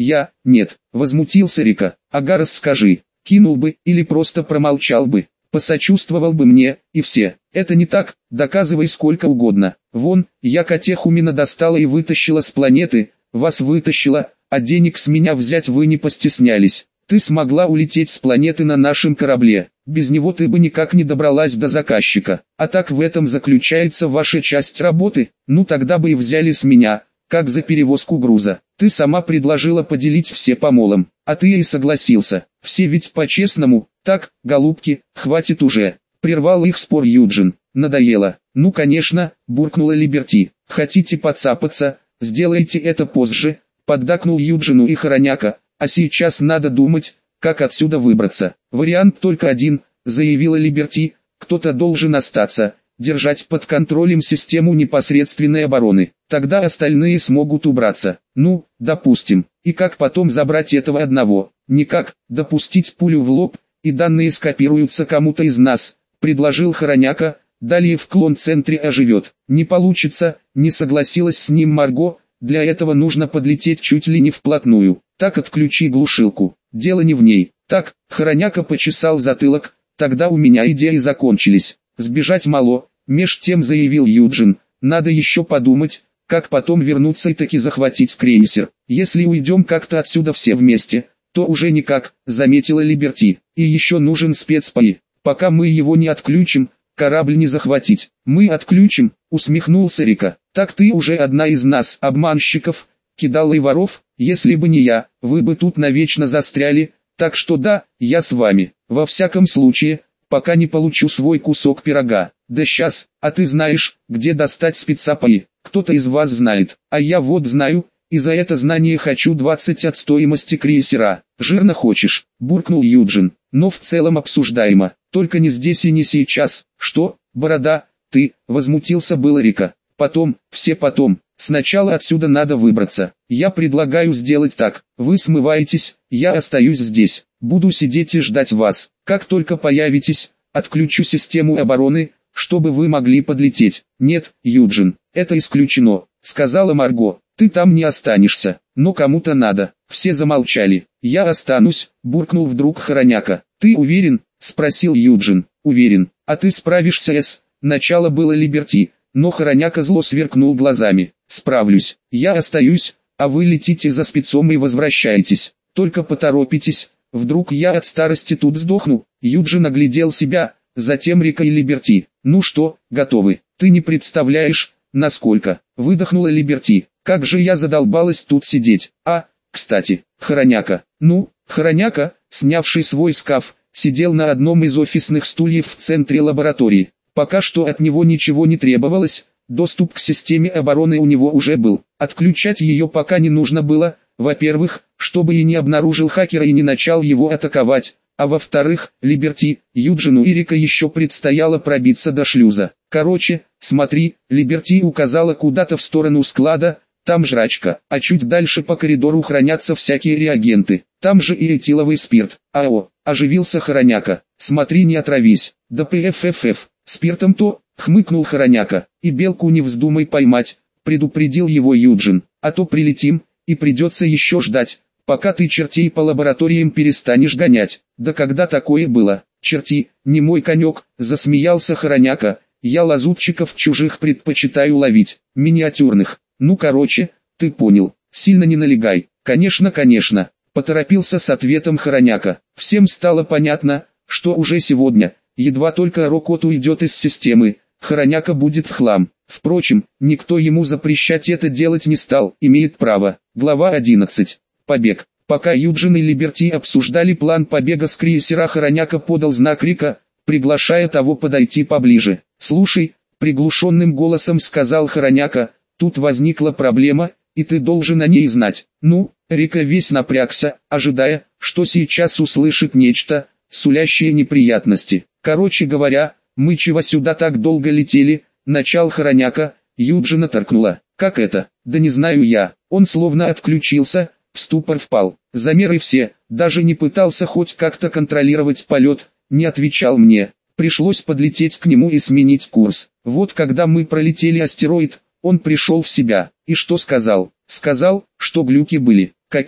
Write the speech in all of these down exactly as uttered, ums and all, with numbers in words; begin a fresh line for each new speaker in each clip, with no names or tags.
Я, нет, возмутился Рика. Ага, расскажи, кинул бы или просто промолчал бы, посочувствовал бы мне, и все. Это не так, доказывай сколько угодно. Вон, я Катехумина достала и вытащила с планеты, вас вытащила, а денег с меня взять вы не постеснялись. Ты смогла улететь с планеты на нашем корабле, без него ты бы никак не добралась до заказчика. А так в этом заключается ваша часть работы, ну тогда бы и взяли с меня, как за перевозку груза. Ты сама предложила поделить все помолом, а ты и согласился. Все ведь по-честному. Так, голубки, хватит уже. Прервал их спор Юджин. Надоело. Ну конечно, буркнула Либерти. Хотите подцапаться, сделайте это позже. Поддакнул Юджину и Хороняка. А сейчас надо думать, как отсюда выбраться. Вариант только один, заявила Либерти. Кто-то должен остаться, держать под контролем систему непосредственной обороны. Тогда остальные смогут убраться. Ну, допустим. И как потом забрать этого одного? Никак, допустить пулю в лоб, и данные скопируются кому-то из нас, предложил Хороняка. Далее в клон-центре оживет. Не получится, не согласилась с ним Марго. Для этого нужно подлететь чуть ли не вплотную. Так отключи глушилку. Дело не в ней. Так, Хороняка почесал затылок. Тогда у меня идеи закончились. Сбежать мало, меж тем заявил Юджин. Надо еще подумать, как потом вернуться и таки захватить крейсер. Если уйдем как-то отсюда все вместе, то уже никак, заметила Либерти. И еще нужен спецпои. Пока мы его не отключим, корабль не захватить. Мы отключим, усмехнулся Рика. Так ты уже одна из нас, обманщиков, кидал и воров. Если бы не я, вы бы тут навечно застряли. Так что да, я с вами. Во всяком случае, пока не получу свой кусок пирога. Да сейчас, а ты знаешь, где достать спецапои? Кто-то из вас знает, а я вот знаю, и за это знание хочу двадцать от стоимости крейсера. Жирно хочешь, буркнул Юджин, но в целом обсуждаемо, только не здесь и не сейчас. Что, борода, ты, возмутился было Рика. Потом, все потом, сначала отсюда надо выбраться. Я предлагаю сделать так, вы смываетесь, я остаюсь здесь, буду сидеть и ждать вас. Как только появитесь, отключу систему обороны, чтобы вы могли подлететь. Нет, Юджин, это исключено, сказала Марго. Ты там не останешься, но кому-то надо. Все замолчали. Я останусь, буркнул вдруг Хороняка. Ты уверен? Спросил Юджин. Уверен. А ты справишься с... Начало было Либерти, но Хороняка зло сверкнул глазами. Справлюсь. Я остаюсь, а вы летите за спецом и возвращаетесь. Только поторопитесь, вдруг я от старости тут сдохну. Юджин оглядел себя, затем Рика и Либерти. Ну что, готовы? Ты не представляешь, насколько, выдохнула Либерти. Как же я задолбалась тут сидеть. А, кстати, Хороняка. Ну, Хороняка, снявший свой скаф, сидел на одном из офисных стульев в центре лаборатории. Пока что от него ничего не требовалось, доступ к системе обороны у него уже был. Отключать ее пока не нужно было, во-первых, чтобы и не обнаружил хакера и не начал его атаковать, а во-вторых, Либерти, Юджину и Рика еще предстояло пробиться до шлюза. Короче, смотри, Либерти указала куда-то в сторону склада, там жрачка, а чуть дальше по коридору хранятся всякие реагенты, там же и этиловый спирт. Ао, оживился Хороняка, смотри не отравись, да пффф, спиртом-то, хмыкнул Хороняка, и белку не вздумай поймать, предупредил его Юджин, а то прилетим, и придется еще ждать, пока ты чертей по лабораториям перестанешь гонять. Да когда такое было? Черти, не мой конек, засмеялся Хороняка, я лазутчиков чужих предпочитаю ловить, миниатюрных. Ну короче, ты понял, сильно не налегай. Конечно, конечно, поторопился с ответом Хороняка. Всем стало понятно, что уже сегодня, едва только Рокот уйдет из системы, Хороняка будет в хлам. Впрочем, никто ему запрещать это делать не стал, имеет право. Глава одиннадцать. Побег. Пока Юджин и Либерти обсуждали план побега с крейсера, Хороняка подал знак Рика, приглашая того подойти поближе. «Слушай», — приглушенным голосом сказал Хороняка, — «тут возникла проблема, и ты должен о ней знать». Ну, Рика весь напрягся, ожидая, что сейчас услышит нечто, сулящее неприятности. «Короче говоря, мы чего сюда так долго летели?» — начал Хороняка. Юджина торкнула. «Как это? Да не знаю я». Он словно отключился, в ступор впал. Замеры все, даже не пытался хоть как-то контролировать полет, не отвечал мне. Пришлось подлететь к нему и сменить курс. Вот когда мы пролетели астероид, он пришел в себя. И что сказал? Сказал, что глюки были. Какие?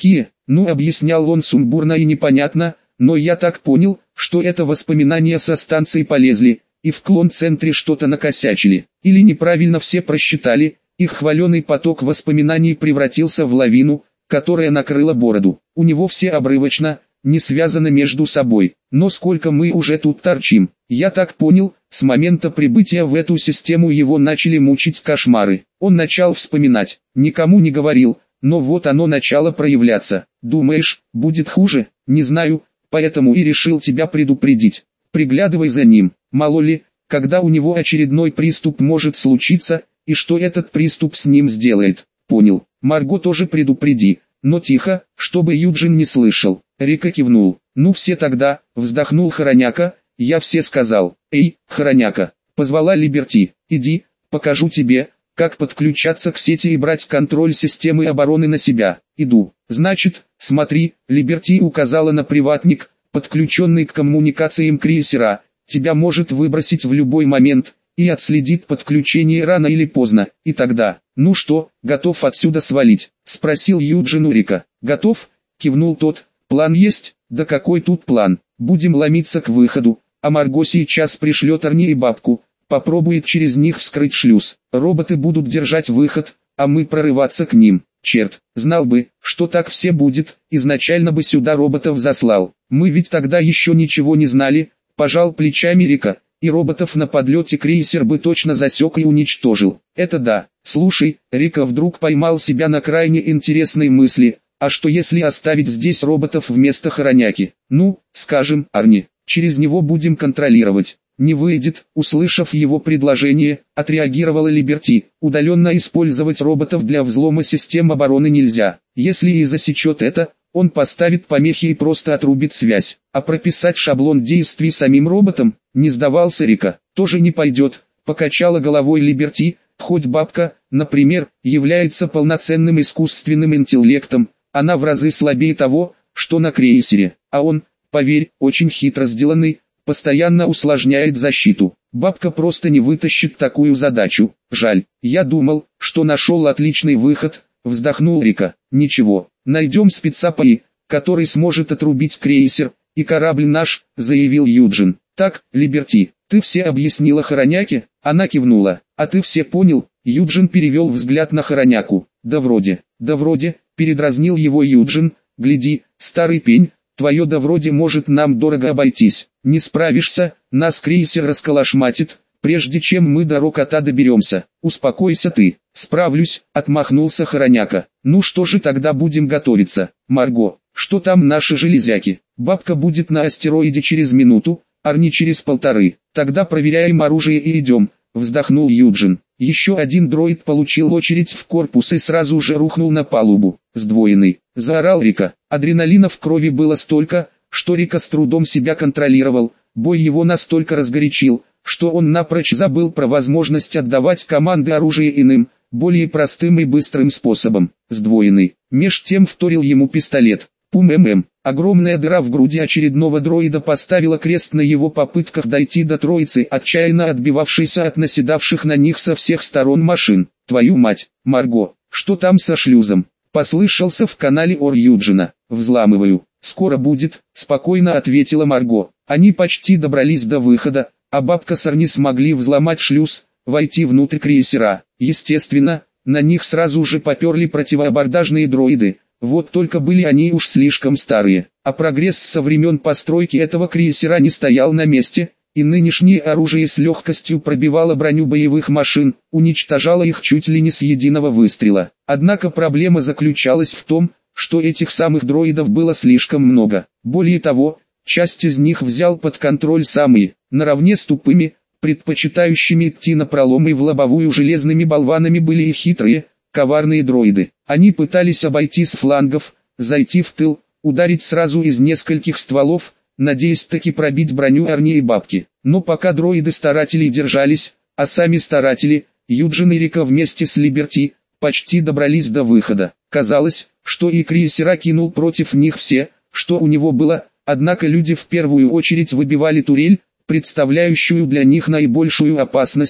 Ну, объяснял он сумбурно и непонятно, но я так понял, что это воспоминания со станции полезли, и в клон-центре что-то накосячили, или неправильно все просчитали, их хваленый поток воспоминаний превратился в лавину, которая накрыла бороду. У него все обрывочно, не связано между собой. Но сколько мы уже тут торчим, я так понял, с момента прибытия в эту систему его начали мучить кошмары. Он начал вспоминать, никому не говорил, но вот оно начало проявляться. Думаешь, будет хуже? Не знаю, поэтому и решил тебя предупредить. Приглядывай за ним, мало ли, когда у него очередной приступ может случиться, и что этот приступ с ним сделает. Понял. Марго тоже предупреди, но тихо, чтобы Юджин не слышал. Рика кивнул. Ну все тогда, вздохнул Хороняка, я все сказал. Эй, Хороняка, позвала Либерти, иди, покажу тебе, как подключаться к сети и брать контроль системы обороны на себя. Иду. Значит, смотри, Либерти указала на приватник, подключенный к коммуникациям крейсера, тебя может выбросить в любой момент, и отследит подключение рано или поздно, и тогда, ну что, готов отсюда свалить, спросил Юджин у Рика. Готов, кивнул тот, план есть, да какой тут план, будем ломиться к выходу, а Марго сейчас пришлет Арни и бабку, попробует через них вскрыть шлюз, роботы будут держать выход, а мы прорываться к ним. Черт, знал бы, что так все будет, изначально бы сюда роботов заслал, мы ведь тогда еще ничего не знали, пожал плечами Рика. И роботов на подлете крейсер бы точно засек и уничтожил. Это да. Слушай, Рика вдруг поймал себя на крайне интересной мысли, а что если оставить здесь роботов вместо Хороняки? Ну, скажем, Арни, через него будем контролировать. Не выйдет, услышав его предложение, отреагировала Либерти. Удаленно использовать роботов для взлома систем обороны нельзя. Если и засечет это, он поставит помехи и просто отрубит связь. А прописать шаблон действий самим роботам, не сдавался Рика, тоже не пойдет, покачала головой Либерти, хоть бабка, например, является полноценным искусственным интеллектом, она в разы слабее того, что на крейсере, а он, поверь, очень хитро сделанный, постоянно усложняет защиту. Бабка просто не вытащит такую задачу, жаль, я думал, что нашел отличный выход, вздохнул Рика. Ничего, найдем спеца ПАИ, который сможет отрубить крейсер, и корабль наш, заявил Юджин. Так, Либерти, ты все объяснила Хороняке? Она кивнула. А ты все понял? Юджин перевел взгляд на Хороняку. Да вроде, да вроде, передразнил его Юджин. Гляди, старый пень, твое да вроде может нам дорого обойтись. Не справишься, нас крейсер расколошматит, прежде чем мы до Рокота доберемся. Успокойся ты. Справлюсь, отмахнулся Хороняка. Ну что же тогда будем готовиться? Марго, что там наши железяки? Бабка будет на астероиде через минуту, Арни через полторы. Тогда проверяем оружие и идем, вздохнул Юджин. Еще один дроид получил очередь в корпус и сразу же рухнул на палубу. Сдвоенный, заорал Рика. Адреналина в крови было столько, что Рика с трудом себя контролировал. Бой его настолько разгорячил, что он напрочь забыл про возможность отдавать команды оружия иным, более простым и быстрым способом. Сдвоенный. Меж тем вторил ему пистолет. Пум-эм-эм. Огромная дыра в груди очередного дроида поставила крест на его попытках дойти до троицы, отчаянно отбивавшейся от наседавших на них со всех сторон машин. Твою мать, Марго, что там со шлюзом? Послышался в канале ор Юджина. Взламываю. Скоро будет, спокойно ответила Марго. Они почти добрались до выхода, а бабка с Арни смогли взломать шлюз, войти внутрь крейсера. Естественно, на них сразу же поперли противоабордажные дроиды. Вот только были они уж слишком старые, а прогресс со времен постройки этого крейсера не стоял на месте, и нынешнее оружие с легкостью пробивало броню боевых машин, уничтожало их чуть ли не с единого выстрела. Однако проблема заключалась в том, что этих самых дроидов было слишком много. Более того, часть из них взял под контроль самые, наравне с тупыми, предпочитающими идти напролом и в лобовую железными болванами были и хитрые, коварные дроиды. Они пытались обойти с флангов, зайти в тыл, ударить сразу из нескольких стволов, надеясь таки пробить броню Арни и бабки. Но пока дроиды-старатели держались, а сами старатели, Юджин и Рика вместе с Либерти, почти добрались до выхода. Казалось, что и крейсера кинул против них все, что у него было, однако люди в первую очередь выбивали турель, представляющую для них наибольшую опасность,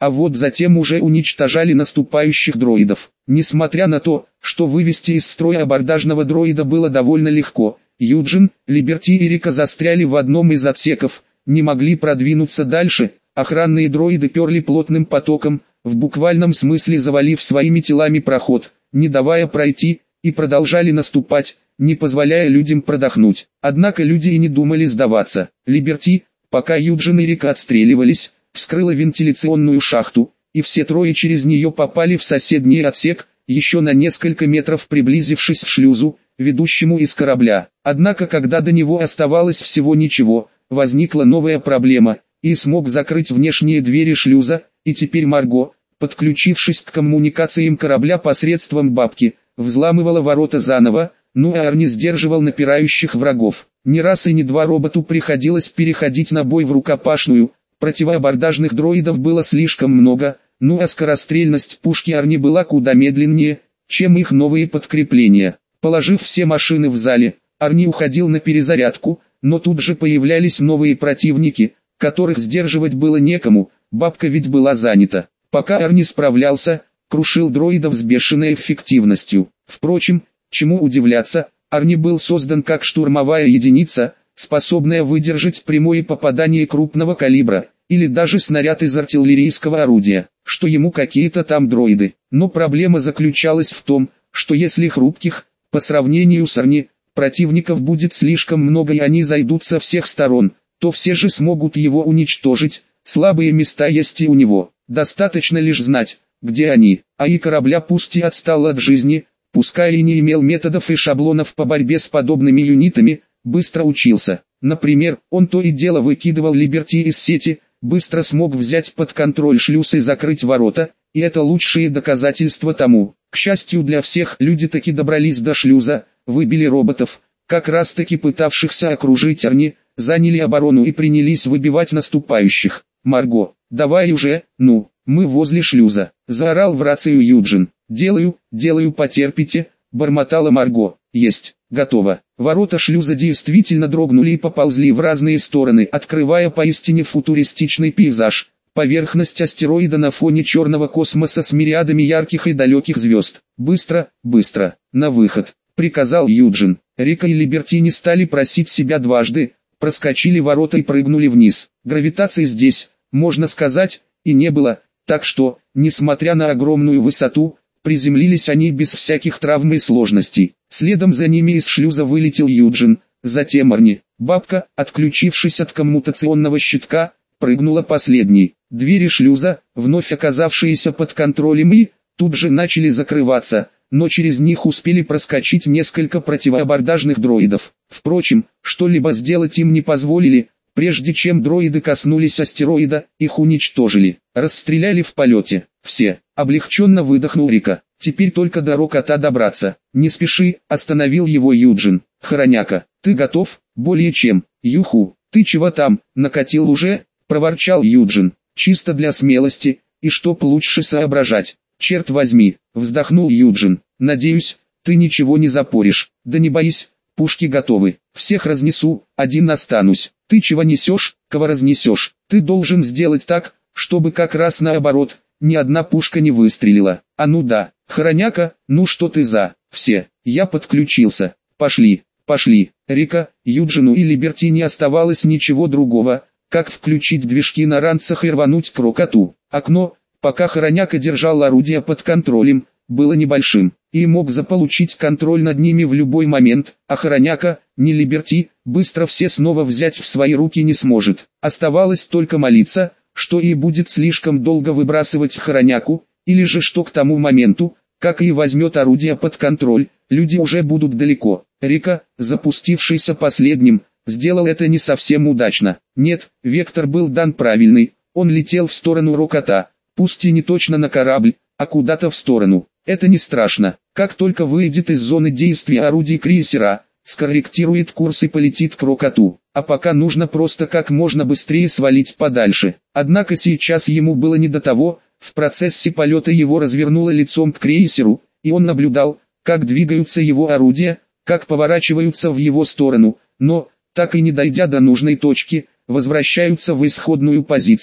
а вот затем уже уничтожали наступающих дроидов. Несмотря на то, что вывести из строя абордажного дроида было довольно легко, Юджин, Либерти и Рика застряли в одном из отсеков, не могли продвинуться дальше, охранные дроиды перли плотным потоком, в буквальном смысле завалив своими телами проход, не давая пройти, и продолжали наступать, не позволяя людям продохнуть. Однако люди и не думали сдаваться. Либерти, пока Юджин и Рика отстреливались, вскрыла вентиляционную шахту, и все трое через нее попали в соседний отсек, еще на несколько метров приблизившись к шлюзу, ведущему из корабля. Однако когда до него оставалось всего ничего, возникла новая проблема, и смог закрыть внешние двери шлюза, и теперь Марго, подключившись к коммуникациям корабля посредством бабки, взламывала ворота заново, ну а Арни сдерживал напирающих врагов. Не раз и не два роботу приходилось переходить на бой в рукопашную, противоабордажных дроидов было слишком много, ну а скорострельность пушки Арни была куда медленнее, чем их новые подкрепления. Положив все машины в зале, Арни уходил на перезарядку, но тут же появлялись новые противники, которых сдерживать было некому, бабка ведь была занята. Пока Арни справлялся, крушил дроидов с бешеной эффективностью. Впрочем, чему удивляться, Арни был создан как штурмовая единица, способная выдержать прямое попадание крупного калибра, или даже снаряд из артиллерийского орудия, что ему какие-то там дроиды. Но проблема заключалась в том, что если хрупких, по сравнению с Арни, противников будет слишком много и они зайдут со всех сторон, то все же смогут его уничтожить, слабые места есть и у него. Достаточно лишь знать, где они, а и корабля пусть и отстал от жизни, пускай и не имел методов и шаблонов по борьбе с подобными юнитами, быстро учился. Например, он то и дело выкидывал Либерти из сети, быстро смог взять под контроль шлюз и закрыть ворота, и это лучшие доказательства тому. К счастью для всех, люди таки добрались до шлюза, выбили роботов, как раз таки пытавшихся окружить Арни, заняли оборону и принялись выбивать наступающих. «Марго, давай уже, ну, мы возле шлюза», — заорал в рацию Юджин. «Делаю, делаю, потерпите», — бормотала Марго. «Есть, готово». Ворота шлюза действительно дрогнули и поползли в разные стороны, открывая поистине футуристичный пейзаж. Поверхность астероида на фоне черного космоса с мириадами ярких и далеких звезд. «Быстро, быстро, на выход», — приказал Юджин. Рика и Либерти не стали просить себя дважды, проскочили ворота и прыгнули вниз. Гравитации здесь, можно сказать, и не было, так что, несмотря на огромную высоту, приземлились они без всяких травм и сложностей. Следом за ними из шлюза вылетел Юджин, затем Арни. Бабка, отключившись от коммутационного щитка, прыгнула последней. Двери шлюза, вновь оказавшиеся под контролем И, тут же начали закрываться, но через них успели проскочить несколько противоабордажных дроидов. Впрочем, что-либо сделать им не позволили, прежде чем дроиды коснулись астероида, их уничтожили. Расстреляли в полете. Все. Облегченно выдохнул Рика. Теперь только до Рокота добраться. Не спеши, остановил его Юджин. Хороняка, ты готов? Более чем. Юху, ты чего там, накатил уже? Проворчал Юджин. Чисто для смелости, и чтоб лучше соображать. Черт возьми, вздохнул Юджин. Надеюсь, ты ничего не запоришь. Да не боись, пушки готовы. Всех разнесу, один останусь. Ты чего несешь, кого разнесешь? Ты должен сделать так, чтобы как раз наоборот, ни одна пушка не выстрелила. А ну да, Хороняка, ну что ты за? Все, я подключился. Пошли, пошли. Рика, Юджину и Либерти не оставалось ничего другого, как включить движки на ранцах и рвануть к Рокоту. Окно, пока Хороняка держал орудие под контролем, было небольшим, и мог заполучить контроль над ними в любой момент, а Хороняка, не Либерти, быстро все снова взять в свои руки не сможет. Оставалось только молиться, что и будет слишком долго выбрасывать Хороняку, или же что к тому моменту, как и возьмет орудие под контроль, люди уже будут далеко. Рика, запустившийся последним, сделал это не совсем удачно. Нет, вектор был дан правильный, он летел в сторону Рокота, пусть и не точно на корабль, а куда-то в сторону. Это не страшно, как только выйдет из зоны действия орудий крейсера, скорректирует курс и полетит к Рокоту. А пока нужно просто как можно быстрее свалить подальше. Однако сейчас ему было не до того, в процессе полета его развернуло лицом к крейсеру, и он наблюдал, как двигаются его орудия, как поворачиваются в его сторону, но, так и не дойдя до нужной точки, возвращаются в исходную позицию.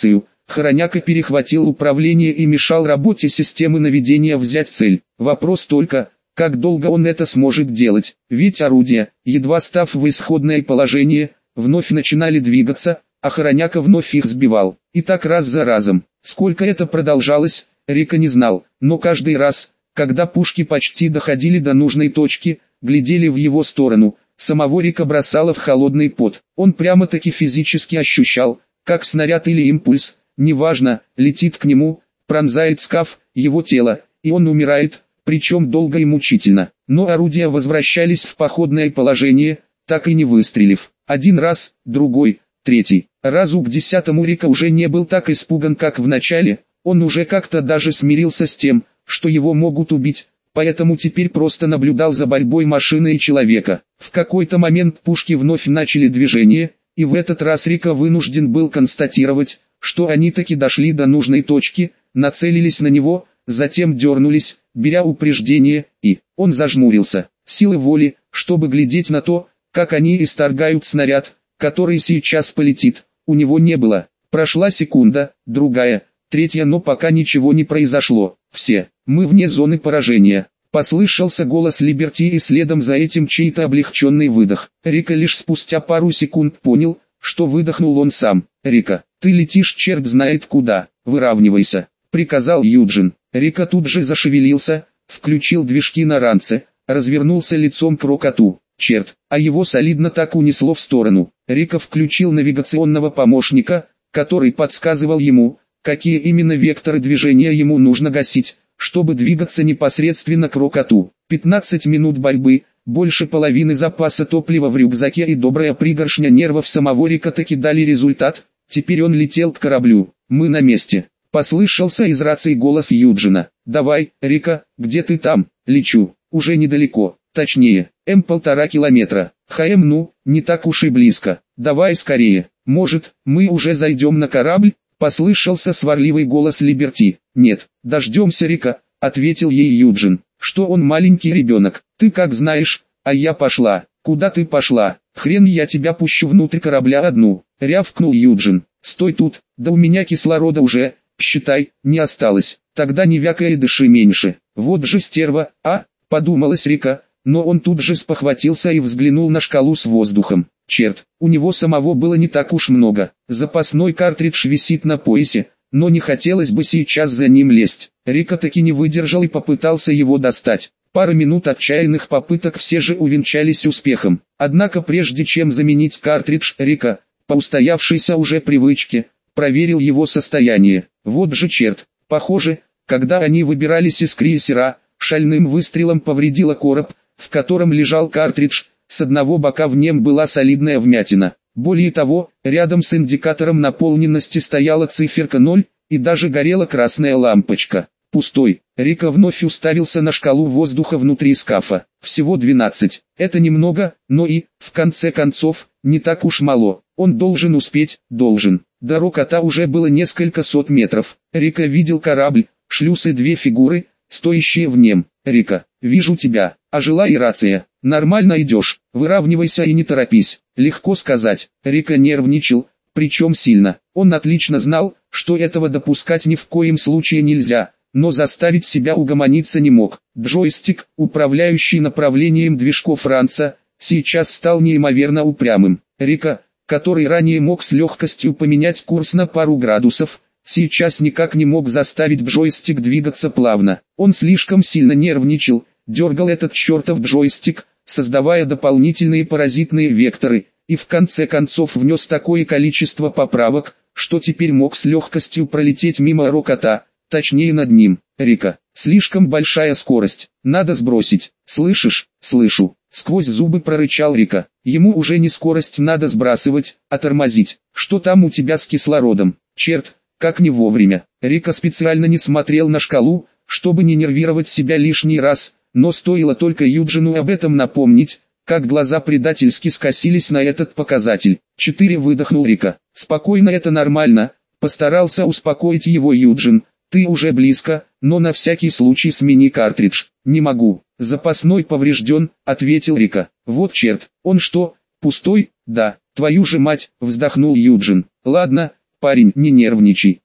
Хороняка перехватил управление и мешал работе системы наведения взять цель. Вопрос только, как долго он это сможет делать, ведь орудия, едва став в исходное положение, вновь начинали двигаться, а Хороняка вновь их сбивал. И так раз за разом. Сколько это продолжалось, Рика не знал, но каждый раз, когда пушки почти доходили до нужной точки, глядели в его сторону, самого Рика бросало в холодный пот. Он прямо-таки физически ощущал, как снаряд или импульс, неважно, летит к нему, пронзает скаф, его тело, и он умирает, причем долго и мучительно. Но орудия возвращались в походное положение, так и не выстрелив. Один раз, другой, третий. Разу к десятому Рика уже не был так испуган, как в начале, он уже как-то даже смирился с тем, что его могут убить, поэтому теперь просто наблюдал за борьбой машины и человека. В какой-то момент пушки вновь начали движение, и в этот раз Рика вынужден был констатировать, что они таки дошли до нужной точки, нацелились на него, затем дернулись, беря упреждение, и он зажмурился. Силы воли, чтобы глядеть на то, как они исторгают снаряд, который сейчас полетит, у него не было. Прошла секунда, другая, третья, но пока ничего не произошло. Все, мы вне зоны поражения. Послышался голос Либерти и следом за этим чей-то облегченный выдох. Рика лишь спустя пару секунд понял, что выдохнул он сам. «Рика, ты летишь черт знает куда, выравнивайся», — приказал Юджин. Рика тут же зашевелился, включил движки на ранце, развернулся лицом к Рокоту. Черт, а его солидно так унесло в сторону. Рика включил навигационного помощника, который подсказывал ему, какие именно векторы движения ему нужно гасить, чтобы двигаться непосредственно к Рокоту. пятнадцать минут борьбы, больше половины запаса топлива в рюкзаке и добрая пригоршня нервов самого Рика таки дали результат, теперь он летел к кораблю. «Мы на месте», — послышался из рации голос Юджина. «Давай, Рика, где ты там?» «Лечу, уже недалеко, точнее, эм полтора километра». «ХМ, ну, не так уж и близко, давай скорее, может, мы уже зайдем на корабль?» Послышался сварливый голос Либерти. «Нет, дождемся Рика», — ответил ей Юджин. «Что он маленький ребенок, ты как знаешь, а я пошла». «Куда ты пошла? Хрен я тебя пущу внутрь корабля одну», — рявкнул Юджин. «Стой тут, да у меня кислорода уже, считай, не осталось». «Тогда не вякай и дыши меньше». «Вот же стерва, а?» — подумалась Рика, но он тут же спохватился и взглянул на шкалу с воздухом. Черт, у него самого было не так уж много. Запасной картридж висит на поясе, но не хотелось бы сейчас за ним лезть. Рика таки не выдержал и попытался его достать. Пара минут отчаянных попыток все же увенчались успехом. Однако прежде чем заменить картридж, Рика, по устоявшейся уже привычке, проверил его состояние. Вот же черт, похоже, когда они выбирались из крейсера, шальным выстрелом повредило короб, в котором лежал картридж. С одного бока в нем была солидная вмятина. Более того, рядом с индикатором наполненности стояла циферка ноль, и даже горела красная лампочка. Пустой. Рика вновь уставился на шкалу воздуха внутри скафа. Всего двенадцать. Это немного, но и, в конце концов, не так уж мало. Он должен успеть, должен. До Рокота уже было несколько сот метров. Рика видел корабль, шлюз и две фигуры, стоящие в нем. «Рика, вижу тебя», — ожила и рация. «Нормально идешь, выравнивайся и не торопись». Легко сказать. Рика нервничал, причем сильно. Он отлично знал, что этого допускать ни в коем случае нельзя, но заставить себя угомониться не мог. Джойстик, управляющий направлением движков ранца, сейчас стал неимоверно упрямым. Рика, который ранее мог с легкостью поменять курс на пару градусов, сейчас никак не мог заставить джойстик двигаться плавно. Он слишком сильно нервничал, дергал этот чертов джойстик, создавая дополнительные паразитные векторы, и в конце концов внес такое количество поправок, что теперь мог с легкостью пролететь мимо Рокота, точнее над ним. «Рика, слишком большая скорость, надо сбросить». «Слышишь?» «Слышу», — сквозь зубы прорычал Рика. «Ему уже не скорость надо сбрасывать, а тормозить. Что там у тебя с кислородом?» «Черт, как не вовремя». Рика специально не смотрел на шкалу, чтобы не нервировать себя лишний раз, но стоило только Юджину об этом напомнить, как глаза предательски скосились на этот показатель. «Четыре», выдохнул Рика. «Спокойно, это нормально», — постарался успокоить его Юджин. «Ты уже близко, но на всякий случай смени картридж». «Не могу, запасной поврежден», — ответил Рика. «Вот черт, он что, пустой?» «Да, твою же мать», — вздохнул Юджин. «Ладно, парень, не нервничай,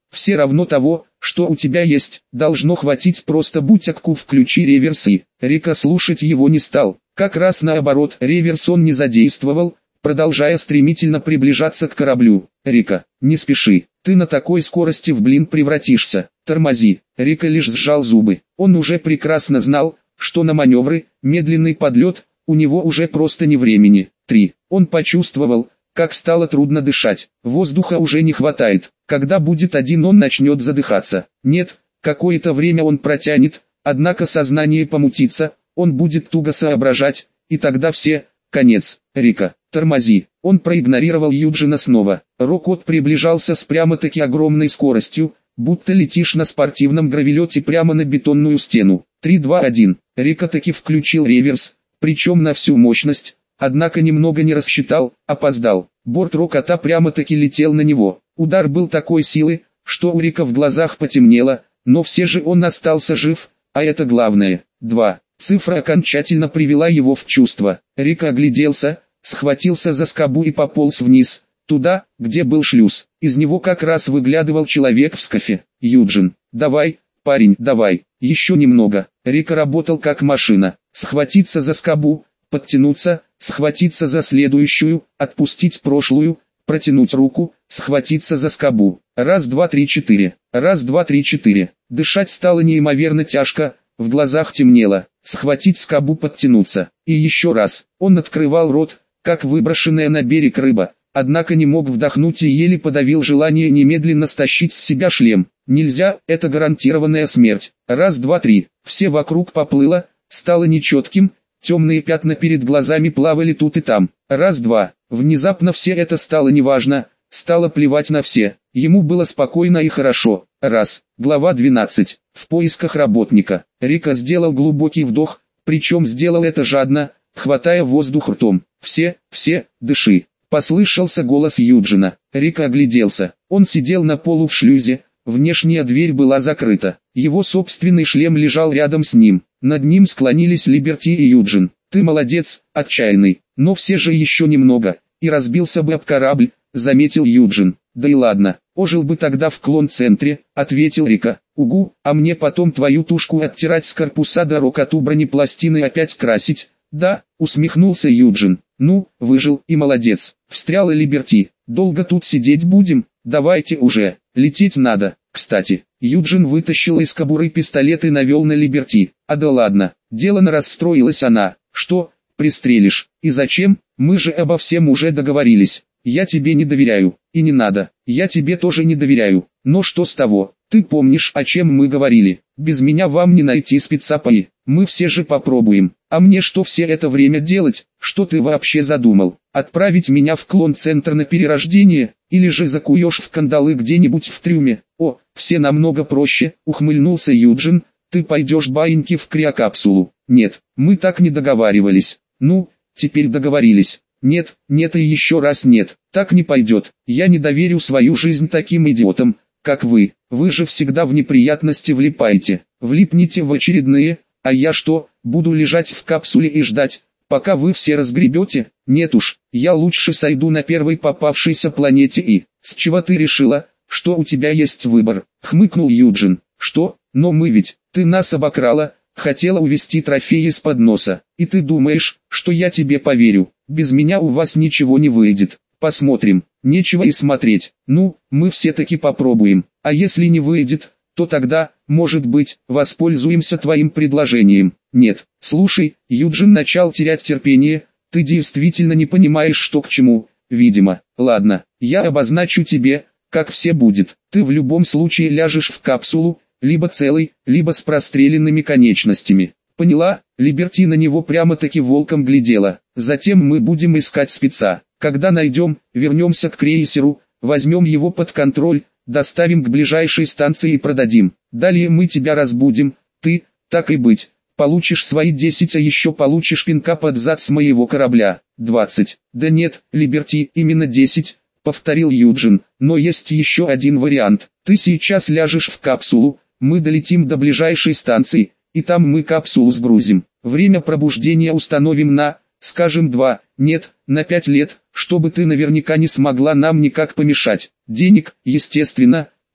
Все равно того, что у тебя есть, должно хватить, просто будь акку, включи реверс. И Рика слушать его не стал. Как раз наоборот, реверс он не задействовал, продолжая стремительно приближаться к кораблю. Рика, не спеши, ты на такой скорости в блин превратишься, тормози. Рика лишь сжал зубы. Он уже прекрасно знал, что на маневры, медленный подлет, у него уже просто не времени. три. Он почувствовал, как стало трудно дышать. Воздуха уже не хватает. Когда будет один, он начнет задыхаться. Нет, какое-то время он протянет, однако сознание помутится, он будет туго соображать, и тогда все, конец. Рика, тормози. Он проигнорировал Юджина снова. Рокот приближался с прямо-таки огромной скоростью, будто летишь на спортивном гравелете прямо на бетонную стену. три, два, один. Рика таки включил реверс, причем на всю мощность, однако немного не рассчитал, опоздал. Борт Рокота прямо-таки летел на него. Удар был такой силы, что у Рика в глазах потемнело, но все же он остался жив, а это главное. два. Цифра окончательно привела его в чувство. Рика огляделся, схватился за скобу и пополз вниз, туда, где был шлюз. Из него как раз выглядывал человек в скафе. Юджин, давай, парень, давай, еще немного. Рика работал как машина. Схватиться за скобу, подтянуться, схватиться за следующую, отпустить прошлую, протянуть руку, схватиться за скобу. Раз, два, три, четыре. Раз, два, три, четыре. Дышать стало неимоверно тяжко, в глазах темнело. Схватить скобу, подтянуться. И еще раз. Он открывал рот, как выброшенная на берег рыба, однако не мог вдохнуть и еле подавил желание немедленно стащить с себя шлем. Нельзя, это гарантированная смерть. Раз, два, три. Все вокруг поплыло, стало нечетким, темные пятна перед глазами плавали тут и там. Раз, два. Внезапно все это стало неважно, стало плевать на все. Ему было спокойно и хорошо. Раз. Глава двенадцать. В поисках работника. Рика сделал глубокий вдох, причем сделал это жадно, хватая воздух ртом. «Все, все, дыши!» Послышался голос Юджина. Рика огляделся. Он сидел на полу в шлюзе, внешняя дверь была закрыта. Его собственный шлем лежал рядом с ним. Над ним склонились Либерти и Юджин. «Ты молодец, отчаянный, но все же еще немного, и разбился бы об корабль», — заметил Юджин. «Да и ладно, ожил бы тогда в клон-центре», — ответил Рика. «Угу, а мне потом твою тушку оттирать с корпуса до Рокоту бронепластины опять красить?» «Да», — усмехнулся Юджин. «Ну, выжил и молодец», — встряла Либерти. «Долго тут сидеть будем? Давайте уже, лететь надо». Кстати, Юджин вытащил из кобуры пистолет и навел на Либерти. «А да ладно, делано», — расстроилась она. «Что, пристрелишь? И зачем? Мы же обо всем уже договорились. Я тебе не доверяю, и не надо, я тебе тоже не доверяю. Но что с того? Ты помнишь, о чем мы говорили? Без меня вам не найти спецапы. Мы все же попробуем. А мне что все это время делать? Что ты вообще задумал? Отправить меня в клон-центр на перерождение? Или же закуешь в кандалы где-нибудь в трюме?» «О, все намного проще», — ухмыльнулся Юджин. «Ты пойдешь баиньки в криокапсулу». «Нет, мы так не договаривались». «Ну, теперь договорились». «Нет, нет и еще раз нет, так не пойдет. Я не доверю свою жизнь таким идиотам, как вы. Вы же всегда в неприятности влипаете. Влипните в очередные, а я что, буду лежать в капсуле и ждать, пока вы все разгребете? Нет уж, я лучше сойду на первой попавшейся планете и...» «С чего ты решила, что у тебя есть выбор?» — хмыкнул Юджин. «Что? Но мы ведь, ты нас обокрала, хотела увести трофеи из-под носа, и ты думаешь, что я тебе поверю? Без меня у вас ничего не выйдет. Посмотрим, нечего и смотреть. Ну, мы все-таки попробуем, а если не выйдет, то тогда, может быть, воспользуемся твоим предложением». «Нет, слушай», — Юджин начал терять терпение, «ты действительно не понимаешь, что к чему, видимо. Ладно, я обозначу тебе, как все будет. Ты в любом случае ляжешь в капсулу, либо целый, либо с простреленными конечностями. Поняла?» Либерти на него прямо-таки волком глядела. «Затем мы будем искать спеца. Когда найдем, вернемся к крейсеру, возьмем его под контроль, доставим к ближайшей станции и продадим. Далее мы тебя разбудим, ты, так и быть, получишь свои десять, а еще получишь пинка под зад с моего корабля. двадцать. «Да нет, Либерти, именно десять», — повторил Юджин. «Но есть еще один вариант. Ты сейчас ляжешь в капсулу, мы долетим до ближайшей станции, и там мы капсулу сгрузим. Время пробуждения установим на, скажем, два, нет, на пять лет, чтобы ты наверняка не смогла нам никак помешать. Денег, естественно,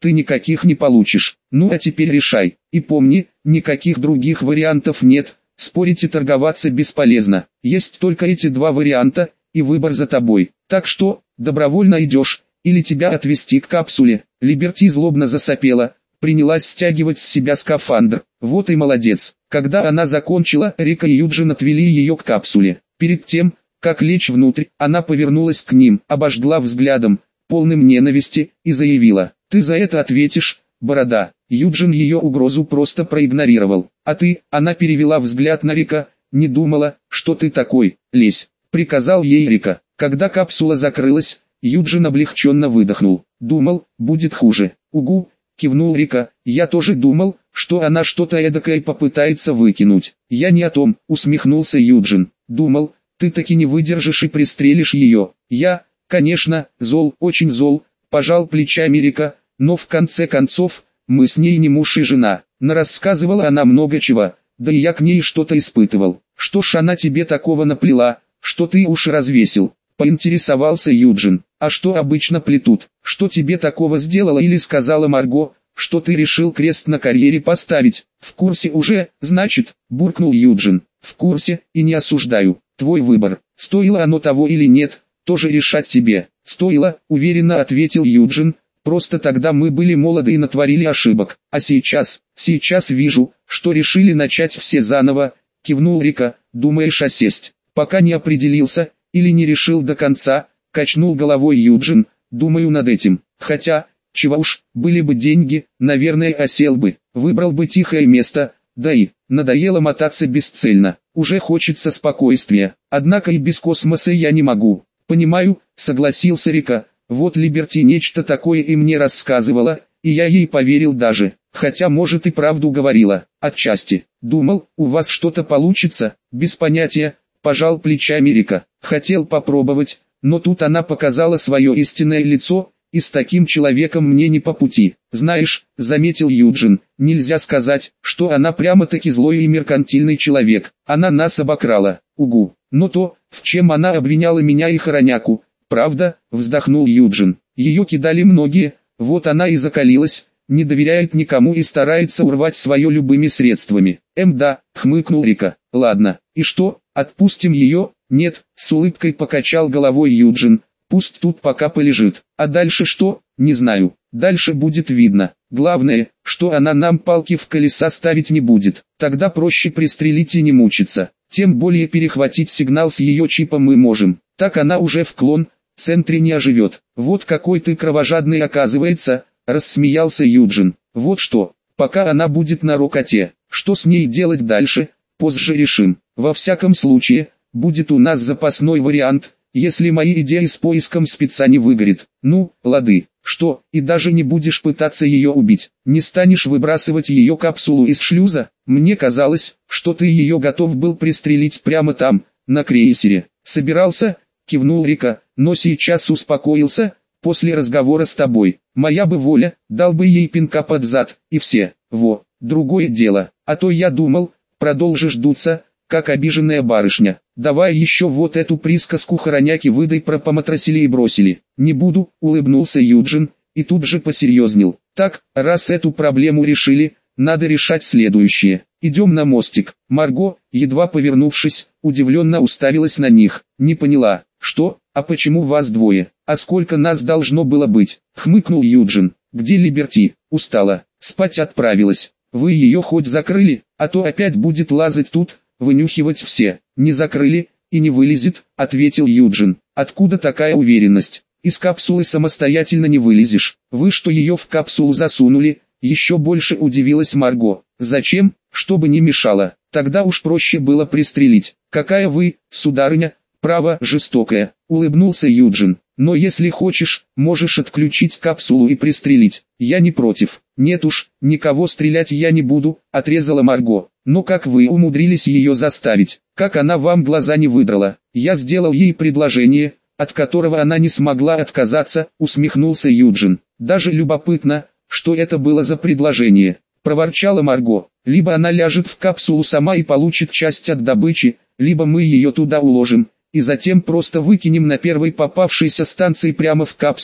ты никаких не получишь. Ну а теперь решай. И помни, никаких других вариантов нет, спорить и торговаться бесполезно. Есть только эти два варианта, и выбор за тобой. Так что, добровольно идешь, или тебя отвезти к капсуле. Либерти злобно засопела, принялась стягивать с себя скафандр. Вот и молодец. Когда она закончила, Рика и Юджин отвели ее к капсуле. Перед тем, как лечь внутрь, она повернулась к ним, обожгла взглядом, полным ненависти, и заявила: «Ты за это ответишь, борода». Юджин ее угрозу просто проигнорировал. «А ты?» Она перевела взгляд на Рика. «Не думала, что ты такой, лезь», — приказал ей Рика. Когда капсула закрылась, Юджин облегченно выдохнул. «Думал, будет хуже». «Угу», — кивнул Рика. «Я тоже думал, что она что-то эдакое попытается выкинуть». «Я не о том», — усмехнулся Юджин. «Думал, ты таки не выдержишь и пристрелишь ее». «Я, конечно, зол, очень зол», — пожал плечами Рика, «но в конце концов, мы с ней не муж и жена». Нарассказывала она много чего, да и я к ней что-то испытывал. «Что ж она тебе такого наплела, что ты уши развесил?» — поинтересовался Юджин. «А что обычно плетут? Что тебе такого сделала или сказала Марго, что ты решил крест на карьере поставить?» «В курсе уже, значит», — буркнул Юджин. «В курсе, и не осуждаю. Твой выбор. Стоило оно того или нет, тоже решать тебе». «Стоило», — уверенно ответил Юджин. «Просто тогда мы были молоды и натворили ошибок. А сейчас, сейчас вижу, что решили начать все заново», — кивнул Рика. «Думаешь осесть?» «Пока не определился, или не решил до конца», — качнул головой Юджин. «Думаю над этим. Хотя, чего уж, были бы деньги, наверное осел бы, выбрал бы тихое место, да и, надоело мотаться бесцельно, уже хочется спокойствия, однако и без космоса я не могу». «Понимаю», — согласился Рика. «Вот Либерти нечто такое и мне рассказывала, и я ей поверил даже, хотя может и правду говорила, отчасти. Думал, у вас что-то получится, без понятия», — пожал плечами Рика. «Хотел попробовать, но тут она показала свое истинное лицо, и с таким человеком мне не по пути». «Знаешь», — заметил Юджин, — «нельзя сказать, что она прямо-таки злой и меркантильный человек. Она нас обокрала, угу. Но то, в чем она обвиняла меня и Хороняку, правда», — вздохнул Юджин. «Ее кидали многие, вот она и закалилась, не доверяет никому и старается урвать свое любыми средствами». «Эм да», — хмыкнул Рика. «Ладно, и что, отпустим ее?» «Нет», — с улыбкой покачал головой Юджин. «Пусть тут пока полежит. А дальше что? Не знаю. Дальше будет видно. Главное, что она нам палки в колеса ставить не будет. Тогда проще пристрелить и не мучиться. Тем более перехватить сигнал с ее чипа мы можем. Так она уже в клон центре не оживет». «Вот какой ты кровожадный оказывается», — рассмеялся Юджин. «Вот что, пока она будет на рокоте, что с ней делать дальше, позже решим. Во всяком случае, будет у нас запасной вариант, если мои идеи с поиском спеца не выгорит. Ну, лады, что, и даже не будешь пытаться ее убить, не станешь выбрасывать ее капсулу из шлюза? Мне казалось, что ты ее готов был пристрелить прямо там, на крейсере». «Собирался», — кивнул Рика, — «но сейчас успокоился, после разговора с тобой. Моя бы воля, дал бы ей пинка под зад, и все. Во, другое дело, а то я думал, продолжишь дуться, как обиженная барышня. Давай еще вот эту присказку Хороняки выдай про поматросили и бросили». «Не буду», — улыбнулся Юджин, и тут же посерьезнел. «Так, раз эту проблему решили, надо решать следующее. Идем на мостик». Марго, едва повернувшись, удивленно уставилась на них. «Не поняла, что, а почему вас двое, а сколько нас должно было быть?» — хмыкнул Юджин. «Где Либерти?» «Устала, спать отправилась. Вы ее хоть закрыли, а то опять будет лазать тут, вынюхивать все». «Не закрыли, и не вылезет», — ответил Юджин. «Откуда такая уверенность? Из капсулы самостоятельно не вылезешь. Вы что, ее в капсулу засунули?» Еще больше удивилась Марго. «Зачем? Чтобы не мешало. Тогда уж проще было пристрелить». «Какая вы, сударыня, право жестокая», — улыбнулся Юджин. «Но если хочешь, можешь отключить капсулу и пристрелить. Я не против». «Нет уж, никого стрелять я не буду», — отрезала Марго. «Но как вы умудрились ее заставить? Как она вам глаза не выдрала?» «Я сделал ей предложение, от которого она не смогла отказаться», — усмехнулся Юджин. «Даже любопытно, что это было за предложение», — проворчала Марго. «Либо она ляжет в капсулу сама и получит часть от добычи, либо мы ее туда уложим, и затем просто выкинем на первой попавшейся станции прямо в капсуле»,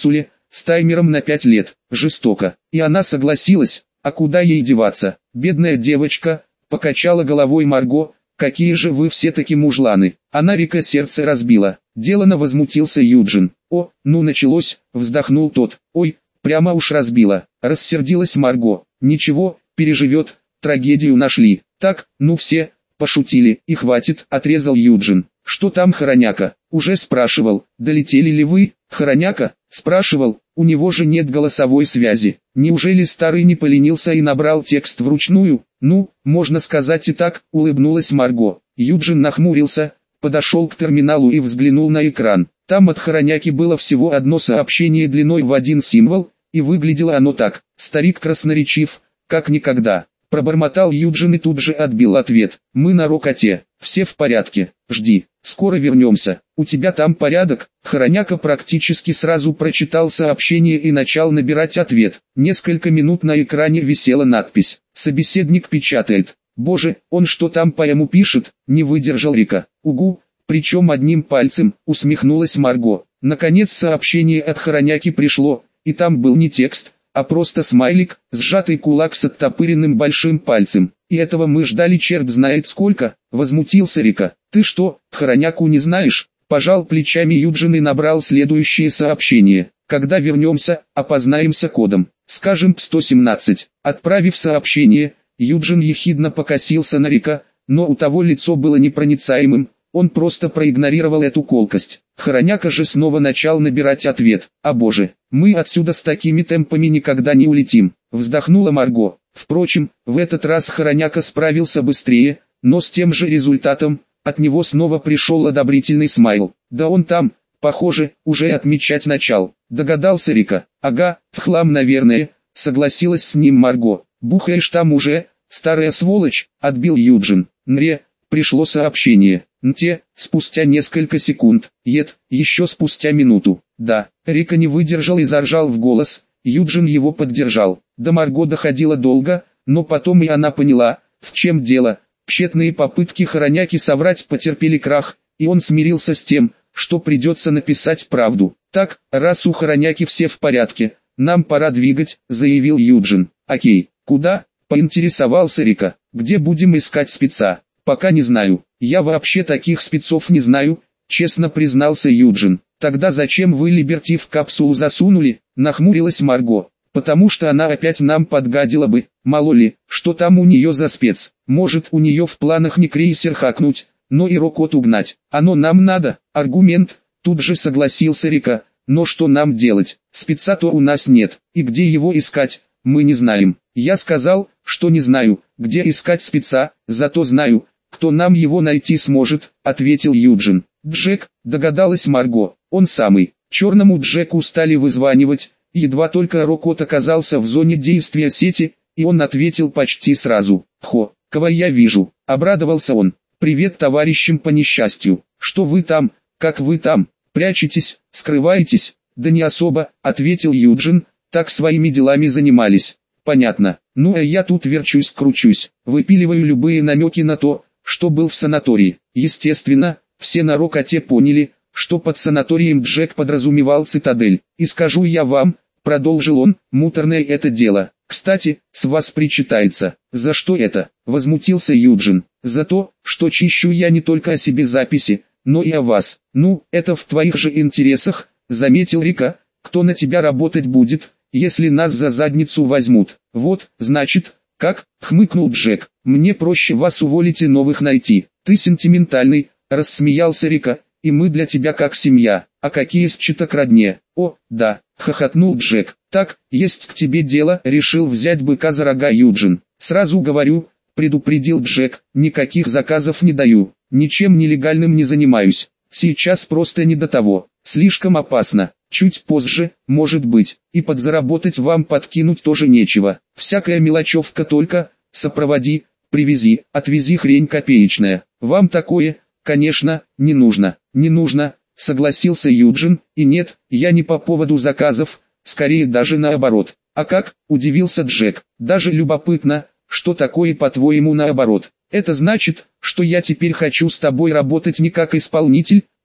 с таймером на пять лет, жестоко. И она согласилась, а куда ей деваться, бедная девочка, покачала головой Марго, какие же вы все-таки мужланы. Она Рика сердце разбила, делано возмутился Юджин. О, ну началось, вздохнул тот, ой, прямо уж разбила, рассердилась Марго. Ничего, переживет, трагедию нашли. Так, ну все, пошутили, и хватит, отрезал Юджин. Что там Хороняка? Уже спрашивал, долетели ли вы? Хороняка? Спрашивал, у него же нет голосовой связи. Неужели старый не поленился и набрал текст вручную? Ну, можно сказать и так, улыбнулась Марго. Юджин нахмурился, подошел к терминалу и взглянул на экран. Там от Хороняки было всего одно сообщение длиной в один символ, и выглядело оно так. Старик красноречив, как никогда. Пробормотал Юджин и тут же отбил ответ. Мы на Рокоте, все в порядке, жди, скоро вернемся. У тебя там порядок? Хороняка практически сразу прочитал сообщение и начал набирать ответ. Несколько минут на экране висела надпись. Собеседник печатает. Боже, он что там по ему пишет? Не выдержал Рика. Угу, причем одним пальцем, усмехнулась Марго. Наконец сообщение от Хороняки пришло, и там был не текст, а просто смайлик, сжатый кулак с оттопыренным большим пальцем. И этого мы ждали черт знает сколько, возмутился Рика. Ты что, Хороняку не знаешь? Пожал плечами Юджин и набрал следующее сообщение. Когда вернемся, опознаемся кодом. Скажем сто семнадцать. Отправив сообщение, Юджин ехидно покосился на Рика, но у того лицо было непроницаемым. Он просто проигнорировал эту колкость. Хороняка же снова начал набирать ответ. «А боже, мы отсюда с такими темпами никогда не улетим», — вздохнула Марго. Впрочем, в этот раз Хороняка справился быстрее, но с тем же результатом. От него снова пришел одобрительный смайл. «Да он там, похоже, уже отмечать начал», — догадался Рика. «Ага, в хлам наверное», — согласилась с ним Марго. «Бухаешь там уже, старая сволочь», — отбил Юджин. «Нре», — пришло сообщение. «Нте», спустя несколько секунд. «Ед», еще спустя минуту. «Да». Рика не выдержал и заржал в голос. Юджин его поддержал. До Марго доходило долго, но потом и она поняла, в чем дело. Тщетные попытки Хороняки соврать потерпели крах, и он смирился с тем, что придется написать правду. «Так, раз у Хороняки все в порядке, нам пора двигать», — заявил Юджин. «Окей, куда?» — поинтересовался Рика. «Где будем искать спеца?» «Пока не знаю. Я вообще таких спецов не знаю», — честно признался Юджин. «Тогда зачем вы Либерти в капсулу засунули?» — нахмурилась Марго. «Потому что она опять нам подгадила бы, мало ли, что там у нее за спец. Может, у нее в планах не крейсер хакнуть, но и Рокот угнать. Оно нам надо». Аргумент, тут же согласился Рика. «Но что нам делать? Спеца-то у нас нет, и где его искать, мы не знаем». «Я сказал, что не знаю, где искать спеца, зато знаю, кто нам его найти сможет», — ответил Юджин. «Джек», — догадалась Марго, — «он самый». Черному Джеку стали вызванивать, едва только Рокот оказался в зоне действия сети, и он ответил почти сразу. «Хо, кого я вижу», — обрадовался он. «Привет товарищам по несчастью. Что вы там, как вы там, прячетесь, скрываетесь?» «Да не особо», — ответил Юджин, — «так своими делами занимались». «Понятно. Ну а я тут верчусь-кручусь, выпиливаю любые намеки на то, что был в санатории». Естественно, все на Рокоте поняли, что под санаторием Джек подразумевал цитадель. «И скажу я вам», — продолжил он, — «муторное это дело. Кстати, с вас причитается». «За что это?» — возмутился Юджин. «За то, что чищу я не только о себе записи, но и о вас». «Ну, это в твоих же интересах», — заметил Рика. «Кто на тебя работать будет, если нас за задницу возьмут?» «Вот, значит, как?» — хмыкнул Джек. «Мне проще вас уволить и новых найти». «Ты сентиментальный», — рассмеялся Рика, — «и мы для тебя как семья». «А какие счета к родне?» «О, да», — хохотнул Джек. «Так, есть к тебе дело», — решил взять быка за рога Юджин. «Сразу говорю», — предупредил Джек, — «никаких заказов не даю, ничем нелегальным не занимаюсь. Сейчас просто не до того, слишком опасно. Чуть позже, может быть, и подзаработать вам подкинуть тоже нечего. Всякая мелочевка только, сопроводи, привези, отвези хрень копеечная. Вам такое, конечно, не нужно». «Не нужно», — согласился Юджин, — «и нет, я не по поводу заказов, скорее даже наоборот». «А как?» — удивился Джек. «Даже любопытно, что такое по-твоему наоборот. Это значит, что я теперь хочу с тобой работать не как исполнитель?»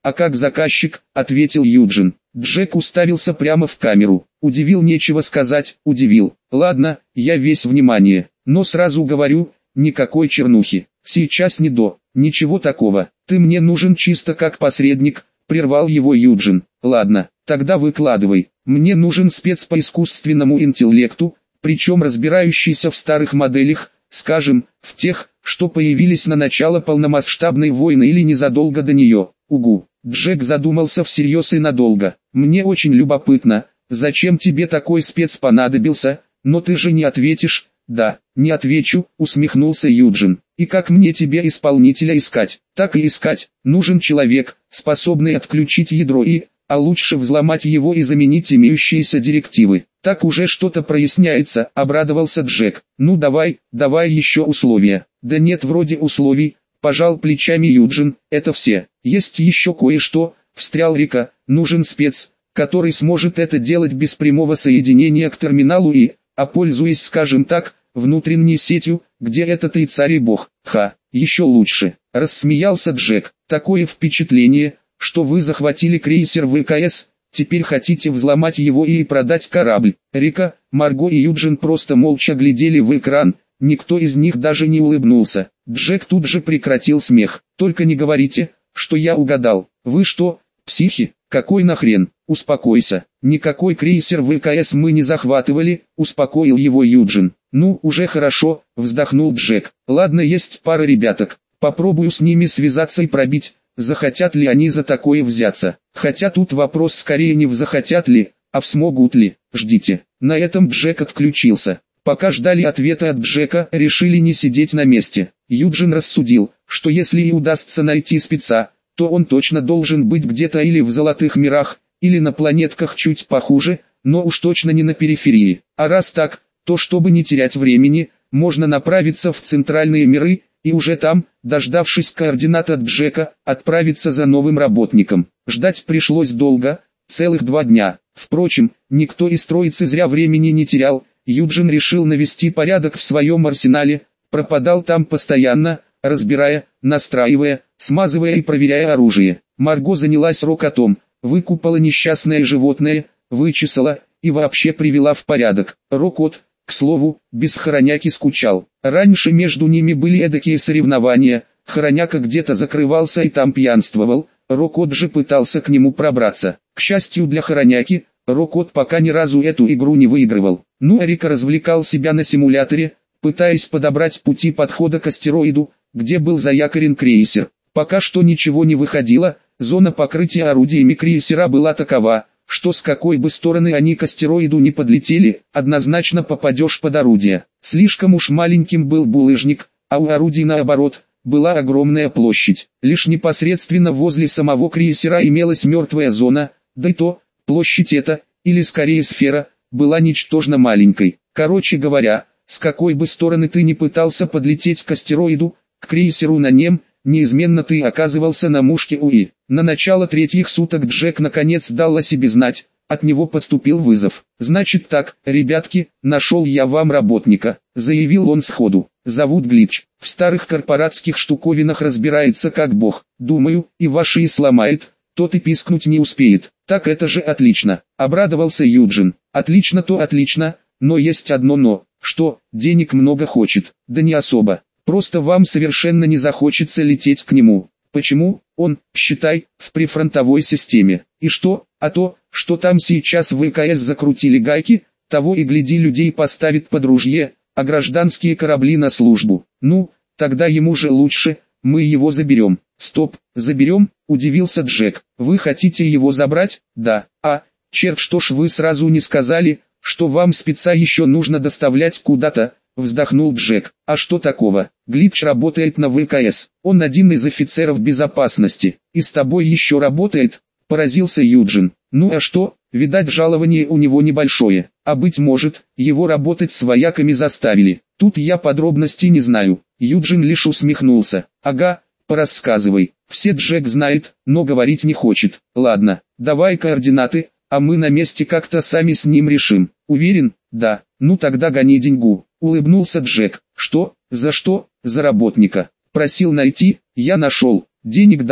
«А как заказчик?» – ответил Юджин. Джек уставился прямо в камеру. Удивил, нечего сказать, удивил. «Ладно, я весь внимание, но сразу говорю, никакой чернухи. Сейчас не до, ничего такого. Ты мне нужен чисто как посредник», – прервал его Юджин. «Ладно, тогда выкладывай. Мне нужен спец по искусственному интеллекту, причем разбирающийся в старых моделях, скажем, в тех, что появились на начало полномасштабной войны или незадолго до нее». «Угу». Джек задумался всерьез и надолго. «Мне очень любопытно, зачем тебе такой спец понадобился, но ты же не ответишь». «Да, не отвечу», усмехнулся Юджин. «И как мне тебе исполнителя искать?» «Так и искать. Нужен человек, способный отключить ядро и, а лучше взломать его и заменить имеющиеся директивы». «Так уже что-то проясняется», обрадовался Джек. «Ну давай, давай еще условия». «Да нет, вроде условий», пожал плечами Юджин. «Это все. Есть еще кое-что», встрял Рика. «Нужен спец, который сможет это делать без прямого соединения к терминалу и, а пользуясь, скажем так, внутренней сетью, где это ты царь и бог». «Ха, еще лучше», рассмеялся Джек. «Такое впечатление, что вы захватили крейсер ВКС, теперь хотите взломать его и продать корабль». Рика, Марго и Юджин просто молча глядели в экран, никто из них даже не улыбнулся. Джек тут же прекратил смех. «Только не говорите, что я угадал. Вы что, психи? Какой нахрен? Успокойся. Никакой крейсер ВКС мы не захватывали», успокоил его Юджин. «Ну, уже хорошо», вздохнул Джек. «Ладно, есть пара ребяток. Попробую с ними связаться и пробить, захотят ли они за такое взяться. Хотя тут вопрос скорее не в захотят ли, а в смогут ли. Ждите». На этом Джек отключился. Пока ждали ответа от Джека, решили не сидеть на месте. Юджин рассудил, что если и удастся найти спеца, то он точно должен быть где-то или в золотых мирах, или на планетках чуть похуже, но уж точно не на периферии. А раз так, то чтобы не терять времени, можно направиться в центральные миры, и уже там, дождавшись координат от Джека, отправиться за новым работником. Ждать пришлось долго, целых два дня. Впрочем, никто из троицы зря времени не терял. Юджин решил навести порядок в своем арсенале, пропадал там постоянно, разбирая, настраивая, смазывая и проверяя оружие. Марго занялась рокотом, выкупала несчастное животное, вычесала и вообще привела в порядок. Рокот, к слову, без Хороняки скучал. Раньше между ними были эдакие соревнования, Хороняка где-то закрывался и там пьянствовал, Рокот же пытался к нему пробраться. К счастью для Хороняки, Рокот пока ни разу эту игру не выигрывал. Ну а Рика развлекал себя на симуляторе, пытаясь подобрать пути подхода к астероиду, где был заякорен крейсер. Пока что ничего не выходило, зона покрытия орудиями крейсера была такова, что с какой бы стороны они к астероиду не подлетели, однозначно попадешь под орудие. Слишком уж маленьким был булыжник, а у орудий наоборот, была огромная площадь. Лишь непосредственно возле самого крейсера имелась мертвая зона, да и то, площадь эта, или скорее сфера, была ничтожно маленькой. Короче говоря, с какой бы стороны ты ни пытался подлететь к астероиду, к крейсеру на нем, неизменно ты оказывался на мушке УИ. На начало третьих суток Джек наконец дал о себе знать, от него поступил вызов. «Значит так, ребятки, нашел я вам работника», — заявил он сходу. «Зовут Глич, в старых корпоратских штуковинах разбирается как бог. Думаю, и ваши и сломает, тот и пискнуть не успеет». «Так это же отлично», — обрадовался Юджин. «Отлично то отлично, но есть одно но». «Что, денег много хочет?» «Да не особо. Просто вам совершенно не захочется лететь к нему». «Почему? Он, считай, в прифронтовой системе». «И что? А то, что там сейчас в ВКС закрутили гайки, того и гляди людей поставит под ружье, а гражданские корабли на службу. Ну, тогда ему же лучше, мы его заберем». «Стоп, заберем?» – удивился Джек. «Вы хотите его забрать?» «Да». «А, черт, что ж вы сразу не сказали, что вам спеца еще нужно доставлять куда-то?» – вздохнул Джек. «А что такого? Глич работает на ВКС, он один из офицеров безопасности, и с тобой еще работает?» – поразился Юджин. «Ну а что, видать жалование у него небольшое, а быть может, его работать с вояками заставили. Тут я подробностей не знаю». Юджин лишь усмехнулся. «Ага, порассказывай. Все Джек знает, но говорить не хочет. Ладно, давай координаты, а мы на месте как-то сами с ним решим». «Уверен?» «Да». «Ну тогда гони деньгу», — улыбнулся Джек. «Что? За что?» «За работника. Просил найти, я нашел. Денег давай».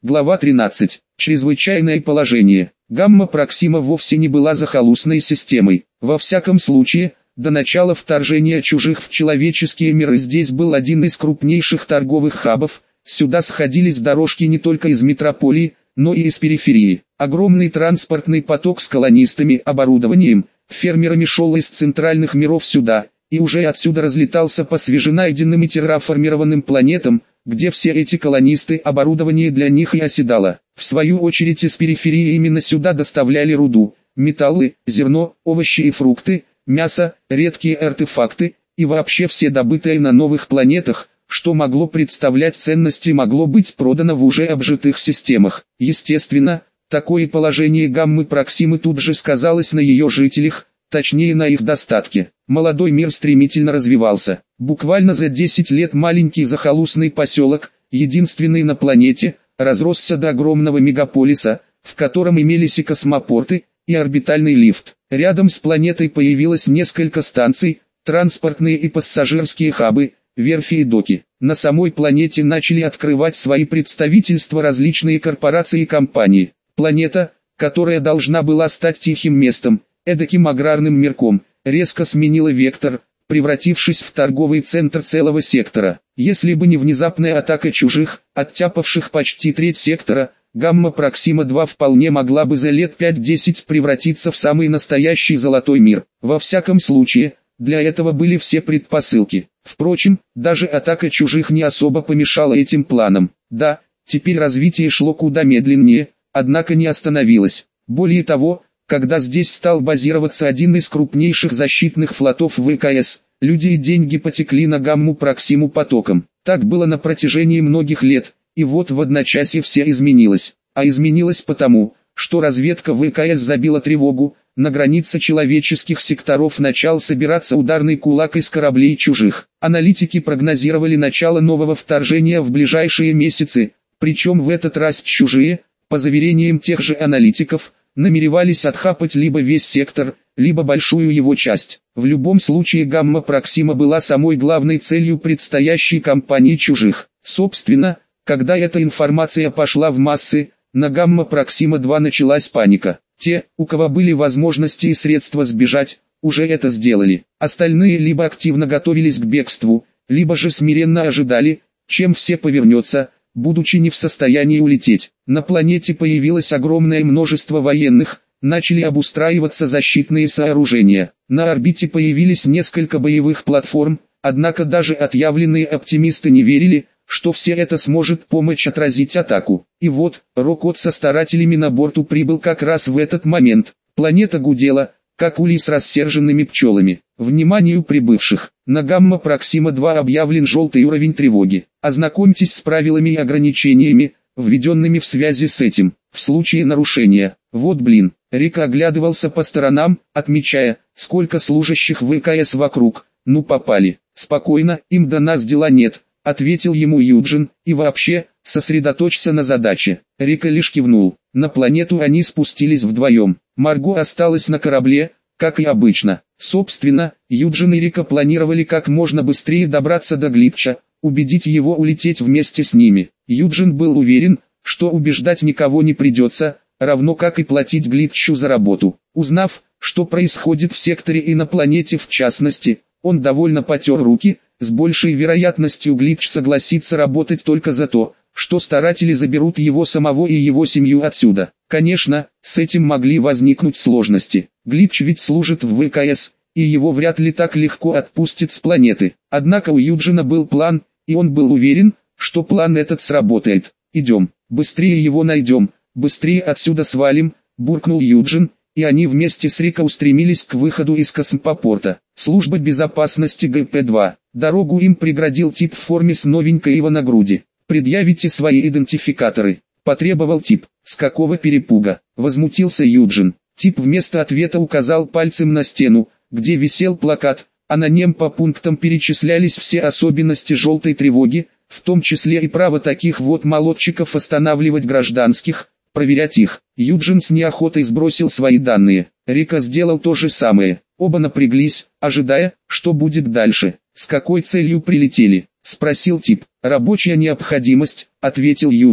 Глава тринадцать. Чрезвычайное положение. Гамма Проксима вовсе не была захолустной системой. Во всяком случае, до начала вторжения чужих в человеческие миры здесь был один из крупнейших торговых хабов. Сюда сходились дорожки не только из метрополии, но и из периферии. Огромный транспортный поток с колонистами, оборудованием, фермерами шел из центральных миров сюда, и уже отсюда разлетался по свеженайденным и терраформированным планетам, где все эти колонисты оборудование для них и оседало. В свою очередь из периферии именно сюда доставляли руду, металлы, зерно, овощи и фрукты, мясо, редкие артефакты, и вообще все добытые на новых планетах, что могло представлять ценности, могло быть продано в уже обжитых системах. Естественно, такое положение Гаммы Проксимы тут же сказалось на ее жителях, точнее на их достатке. Молодой мир стремительно развивался. Буквально за десять лет маленький захолустный поселок, единственный на планете, разросся до огромного мегаполиса, в котором имелись и космопорты, и орбитальный лифт. Рядом с планетой появилось несколько станций, транспортные и пассажирские хабы, верфи и доки. На самой планете начали открывать свои представительства различные корпорации и компании. Планета, которая должна была стать тихим местом, эдаким аграрным мирком, резко сменила вектор, превратившись в торговый центр целого сектора. Если бы не внезапная атака чужих, оттяпавших почти треть сектора, Гамма Проксима два вполне могла бы за лет пять-десять превратиться в самый настоящий золотой мир. Во всяком случае, для этого были все предпосылки. Впрочем, даже атака чужих не особо помешала этим планам. Да, теперь развитие шло куда медленнее, однако не остановилось. Более того, когда здесь стал базироваться один из крупнейших защитных флотов ВКС, люди и деньги потекли на Гамму Проксиму потоком. Так было на протяжении многих лет, и вот в одночасье все изменилось. А изменилось потому, что разведка ВКС забила тревогу, на границе человеческих секторов начал собираться ударный кулак из кораблей чужих. Аналитики прогнозировали начало нового вторжения в ближайшие месяцы, причем в этот раз чужие, по заверениям тех же аналитиков, намеревались отхапать либо весь сектор, либо большую его часть. В любом случае Гамма Проксима была самой главной целью предстоящей кампании чужих. Собственно, когда эта информация пошла в массы, на Гамма Проксима два началась паника. Те, у кого были возможности и средства сбежать, уже это сделали. Остальные либо активно готовились к бегству, либо же смиренно ожидали, чем все повернется, будучи не в состоянии улететь. На планете появилось огромное множество военных, начали обустраиваться защитные сооружения. На орбите появились несколько боевых платформ, однако даже отъявленные оптимисты не верили, что все это сможет помочь отразить атаку. И вот, Рокот со старателями на борту прибыл как раз в этот момент. Планета гудела, как улей с рассерженными пчелами. Вниманию прибывших, на Гамма Проксима два объявлен желтый уровень тревоги. Ознакомьтесь с правилами и ограничениями, введенными в связи с этим. В случае нарушения, вот блин, Рика оглядывался по сторонам, отмечая, сколько служащих ВКС вокруг. Ну попали. Спокойно, им до нас дела нет, ответил ему Юджин, и вообще, сосредоточься на задаче. Рика лишь кивнул. На планету они спустились вдвоем. Марго осталась на корабле, как и обычно. Собственно, Юджин и Рика планировали как можно быстрее добраться до Глитча, убедить его улететь вместе с ними. Юджин был уверен, что убеждать никого не придется, равно как и платить Глитчу за работу. Узнав, что происходит в секторе и на планете в частности, он довольно потер руки. С большей вероятностью Глитч согласится работать только за то, что старатели заберут его самого и его семью отсюда. Конечно, с этим могли возникнуть сложности. Глитч ведь служит в ВКС, и его вряд ли так легко отпустят с планеты. Однако у Юджина был план, и он был уверен, что план этот сработает. «Идем, быстрее его найдем, быстрее отсюда свалим», — буркнул Юджин, и они вместе с Рико устремились к выходу из космопорта. Служба безопасности Гэ Пэ два. Дорогу им преградил тип в форме с новенькой Ива на груди. «Предъявите свои идентификаторы», — потребовал тип. «С какого перепуга?» — возмутился Юджин. Тип вместо ответа указал пальцем на стену, где висел плакат, а на нем по пунктам перечислялись все особенности желтой тревоги, в том числе и право таких вот молодчиков останавливать гражданских, проверять их. Юджин с неохотой сбросил свои данные. Рика сделал то же самое. Оба напряглись, ожидая, что будет дальше. «С какой целью прилетели?» — спросил тип. «Рабочая необходимость», — ответил Юджин.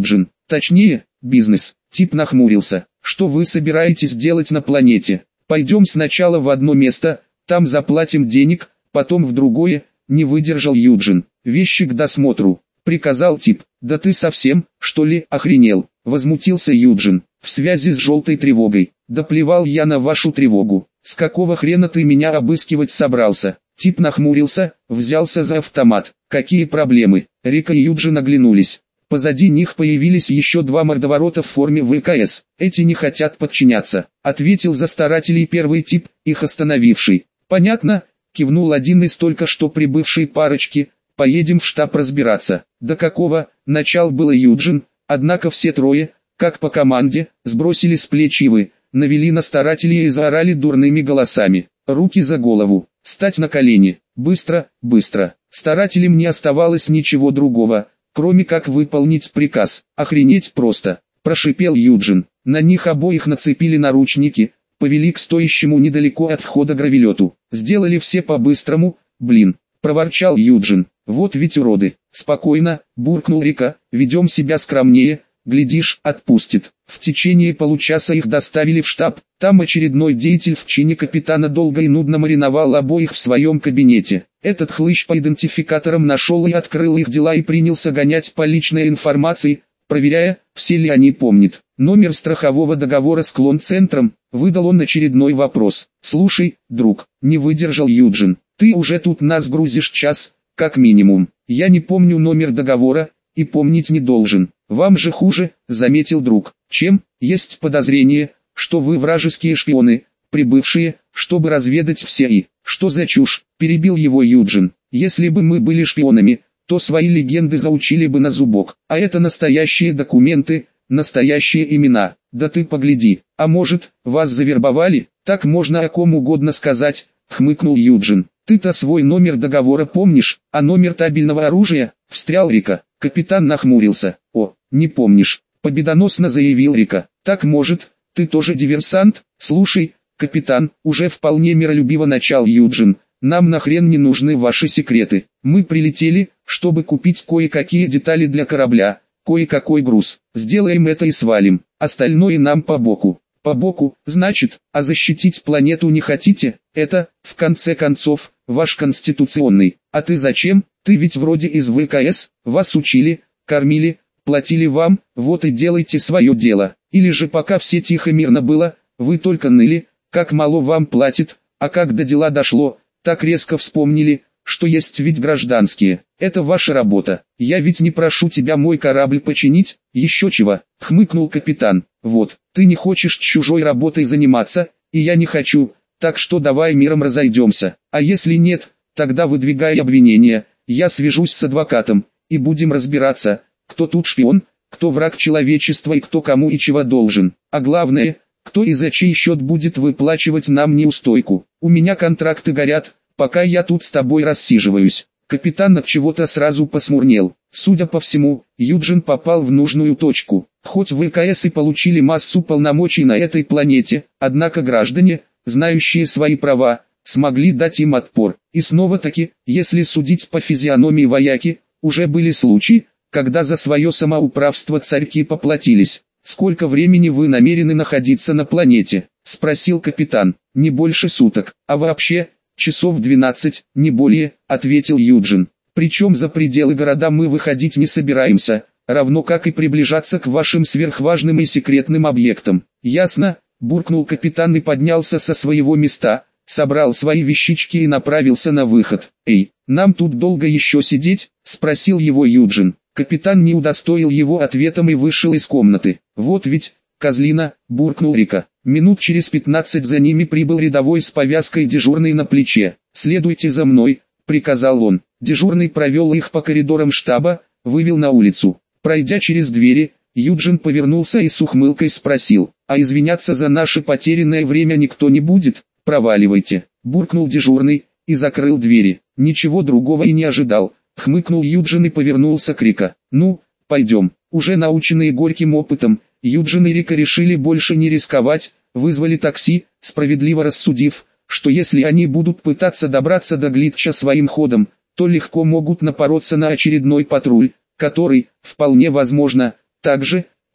Точнее, бизнес. Тип нахмурился. Что вы собираетесь делать на планете? Пойдем сначала в одно место, там заплатим денег, потом в другое, не выдержал Юджин. Вещи к досмотру, приказал тип. Да ты совсем, что ли, охренел? Возмутился Юджин. В связи с желтой тревогой. Да плевал я на вашу тревогу. С какого хрена ты меня обыскивать собрался? Тип нахмурился, взялся за автомат. Какие проблемы? Рика и Юджин оглянулись. Позади них появились еще два мордоворота в форме ВКС. Эти не хотят подчиняться, ответил за старателей первый тип, их остановивший. Понятно, кивнул один из только что прибывшей парочки. Поедем в штаб разбираться. До какого, начал было Юджин, однако все трое, как по команде, сбросили с плеч ивы, навели на старателей и заорали дурными голосами. Руки за голову, стать на колени, быстро, быстро. Старателям не оставалось ничего другого, кроме как выполнить приказ. Охренеть просто, прошипел Юджин. На них обоих нацепили наручники, повели к стоящему недалеко от входа гравелету. Сделали все по-быстрому, блин, проворчал Юджин. Вот ведь уроды. Спокойно, буркнул Рика, ведем себя скромнее, глядишь, отпустит. В течение получаса их доставили в штаб. Там очередной деятель в чине капитана долго и нудно мариновал обоих в своем кабинете. Этот хлыщ по идентификаторам нашел и открыл их дела и принялся гонять по личной информации, проверяя, все ли они помнят. Номер страхового договора с клон-центром, выдал он очередной вопрос. Слушай, друг, не выдержал Юджин, ты уже тут нас грузишь час, как минимум. Я не помню номер договора, и помнить не должен. Вам же хуже, заметил друг. Чем? Есть подозрение, что вы вражеские шпионы, прибывшие, чтобы разведать все и... Что за чушь? Перебил его Юджин. Если бы мы были шпионами, то свои легенды заучили бы на зубок. А это настоящие документы, настоящие имена. Да ты погляди. А может, вас завербовали? Так можно о ком угодно сказать, хмыкнул Юджин. Ты-то свой номер договора помнишь, а номер табельного оружия? Встрял Рика. Капитан нахмурился. О, не помнишь, победоносно заявил Рика. Так может, ты тоже диверсант? Слушай, капитан, уже вполне миролюбиво начал Юджин. Нам нахрен не нужны ваши секреты. Мы прилетели, чтобы купить кое-какие детали для корабля, кое-какой груз. Сделаем это и свалим. Остальное нам по боку. По боку, значит, а защитить планету не хотите? Это, в конце концов, ваш конституционный. А ты зачем? Ты ведь вроде из ВКС, вас учили, кормили, платили вам, вот и делайте свое дело. Или же пока все тихо мирно было, вы только ныли, как мало вам платит, а как до дела дошло, так резко вспомнили, что есть ведь гражданские. Это ваша работа. Я ведь не прошу тебя мой корабль починить, еще чего, хмыкнул капитан. Вот, ты не хочешь чужой работой заниматься, и я не хочу, так что давай миром разойдемся. А если нет, тогда выдвигай обвинения, я свяжусь с адвокатом, и будем разбираться, кто тут шпион, кто враг человечества и кто кому и чего должен. А главное, кто и за чей счет будет выплачивать нам неустойку. У меня контракты горят, пока я тут с тобой рассиживаюсь. Капитан от чего-то сразу посмурнел. Судя по всему, Юджин попал в нужную точку. Хоть ВКС и получили массу полномочий на этой планете, однако граждане, знающие свои права, смогли дать им отпор. И снова-таки, если судить по физиономии вояки, уже были случаи, когда за свое самоуправство царьки поплатились. «Сколько времени вы намерены находиться на планете?» – спросил капитан. «Не больше суток, а вообще, часов двенадцать, не более», – ответил Юджин. «Причем за пределы города мы выходить не собираемся, равно как и приближаться к вашим сверхважным и секретным объектам». «Ясно», – буркнул капитан и поднялся со своего места, собрал свои вещички и направился на выход. «Эй, нам тут долго еще сидеть?» – спросил его Юджин. Капитан не удостоил его ответом и вышел из комнаты. «Вот ведь, козлина», – буркнул Рика. Минут через пятнадцать за ними прибыл рядовой с повязкой дежурный на плече. «Следуйте за мной», – приказал он. Дежурный провел их по коридорам штаба, вывел на улицу. Пройдя через двери, Юджин повернулся и с ухмылкой спросил: «А извиняться за наше потерянное время никто не будет?» «Проваливайте», – буркнул дежурный, и закрыл двери. Ничего другого и не ожидал. Хмыкнул Юджин и повернулся к Рика. «Ну, пойдем». Уже наученные горьким опытом, Юджин и Рика решили больше не рисковать, вызвали такси, справедливо рассудив, что если они будут пытаться добраться до Глитча своим ходом, то легко могут напороться на очередной патруль, который, вполне возможно, так же,